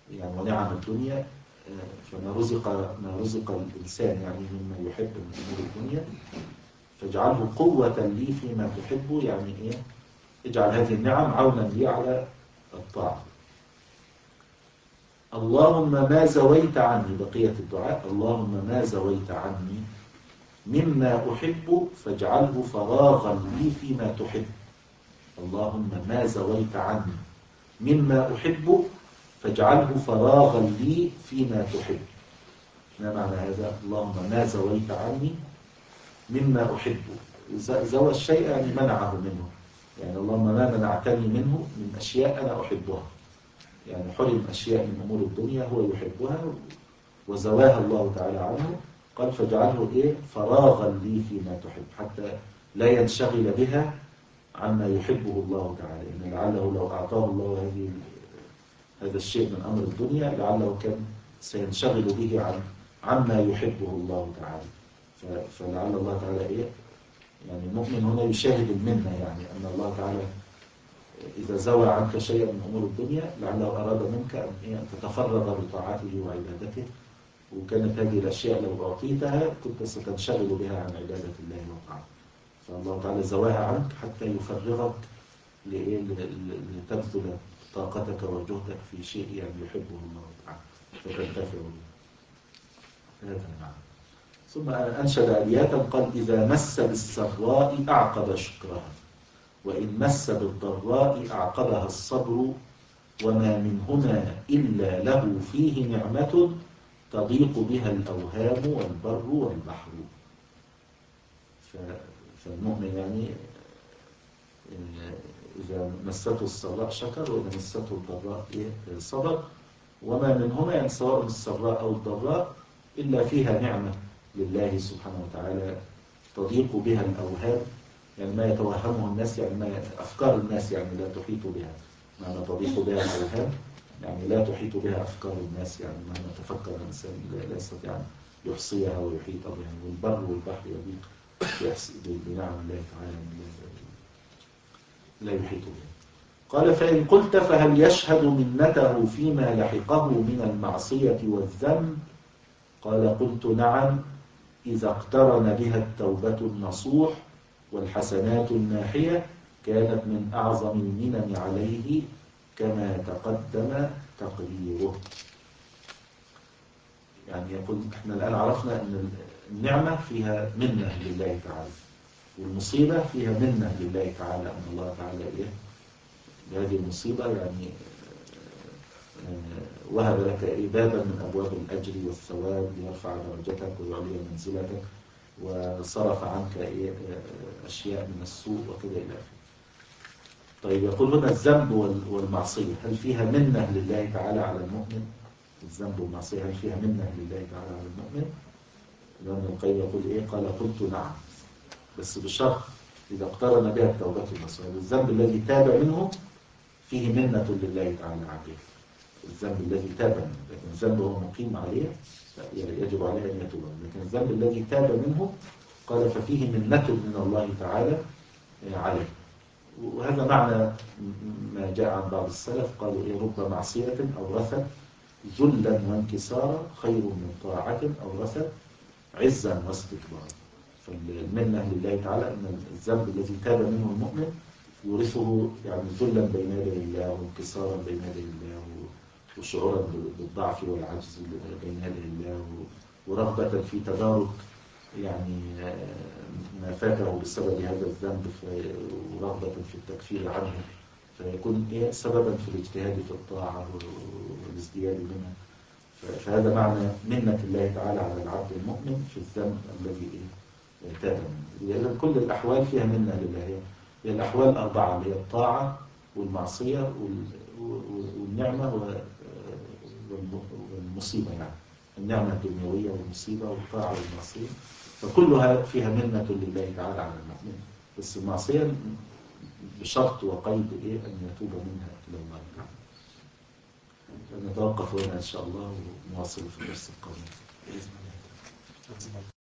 يعني ونعم الدنيا. فما رزق ما رزق الإنسان يعني مما يحب من أمور الدنيا فاجعله قوة لي فيما تحبه، يعني إيه؟ اجعل هذه النعم عونا لي على الطاعة. اللهم ما زويت عني، بقية الدعاء، اللهم ما زويت عني مما أحب فاجعله فراغا لي فيما تحب. اللهم ما زويت عني مما أحب فاجعله فراغا لي فيما تحب. ما معنى هذا؟ اللهم ما زويت عني مما أحب. زوى الشيء يعني منعه منه، يعني اللهم ما منعتني منه من أشياء أنا أحبها، يعني حرم أشياء من أمور الدنيا هو يحبها وزواها الله تعالى عنه. قال فاجعله إيه؟ فراغا لي فيما تحب، حتى لا ينشغل بها عما يحبه الله تعالى. إن لعله لو أعطاه الله هذه هذا الشيء من أمر الدنيا لعله كان سينشغل به عن عما يحبه الله تعالى. فلعل الله تعالى إيه؟ يعني المؤمن هنا يشاهد المنة، يعني أن الله تعالى إذا زوى عنك شيئا من أمور الدنيا لعله أراد منك أن تتفرغ لطاعته وعبادته، وكانت هذه الأشياء لو أعطيتها كنت ستنشغل بها عن عبادة الله وطاعته. فالله تعالى زواها عنك حتى يفرغك لتبذل طاقتك وجهدك في شيء يعني يحبه الله تعالى فتنتفع به. هذا معنى. ثم أنشد أبياتا قال إذا مس بالسراء أعقب شكرها وإن مس بالضراء أعقبها الصبر وما منهما إلا له فيه نعمة تضيق بها الأوهام والبر والبحر. فالمؤمن يعني إذا مسته السراء شكر وإذا مسته الضراء صبر، وما منهما يعني سواء السراء أو الضراء إلا فيها نعمة لله سبحانه وتعالى تضيق بها الأوهام، يعني ما يتوهمه الناس، يعني ما أفكار الناس يعني لا تحيط بها. معنى تضيق بها الأوهام يعني لا تحيط بها أفكار الناس، يعني مهما تفكر الإنسان لا يستطيع أن يحصيها ويحيط بها. والبر والبحر يضيق بنعم الله تعالى لا يحيط بها. قال فإن قلت فهل يشهد منته فيما لحقه من المعصية والذنب؟ قال قلت نعم إذا اقترن بها التوبة النصوح والحسنات الناحية كانت من أعظم المنن عليه كما تقدم تقريره. يعني يقول احنا الآن عرفنا أن النعمة فيها منة لله تعالى، والمصيبة فيها منة لله تعالى، أن الله تعالى إيه بهذه المصيبة يعني وهب لك إيه بابا من أبواب الأجر والثواب ليرفع درجتك ويعلي منزلتك، وصرف عنك إيه أشياء من السوء وكذا إلى آخره. طيب يقول هنا الذنب والمعصية هل فيها منة لله تعالى على المؤمن؟ الذنب والمعصية هل فيها منة لله تعالى على المؤمن؟ لأن القيم يقول إيه؟ قال قلت نعم بس بشرط إذا اقترن بها التوبة النصوح. الذنب الذي تاب منه فيه منة لله تعالى عليه، الذنب الذي تاب منه، لكن الذنب هو مقيم عليه يجب عليه أن يتوب، لكن الذنب الذي تاب منه قال ففيه منة من الله تعالى عليه. وهذا معنى ما جاء عن بعض السلف قالوا إيه رب معصية أورثت ذلا وانكسارا خير من طاعة أورثت عزا واستكبارا. فالمنة لله تعالى أن الذنب الذي تاب منه المؤمن يورثه يعني ذلا بين يدي الله وانكسارا بين يدي الله وشعورا بالضعف والعجز بين يدي الله ورغبة في تدارك يعني ما فاته بسبب هذا الذنب ورغبة في التكفير عنه، فيكون إيه سببا في الاجتهاد في الطاعة والازدياد منها. فهذا معنى منة الله تعالى على العبد المؤمن في الذنب الذي إيه تاب منه. إذا كل الأحوال فيها منة لله، هي الأحوال الأربعة اللي هي الطاعة والمعصية والنعمة والمصيبة، يعني النعمة الدنيوية والمصيبة والطاعة والمعصية، فكلها فيها منة لله تعالى على المؤمن، بس المعصية بشرط وقيد إيه أن يتوب منها إلى الله تعالى. نتوقف هنا إن شاء الله ونواصل في الدرس القادم بإذن الله.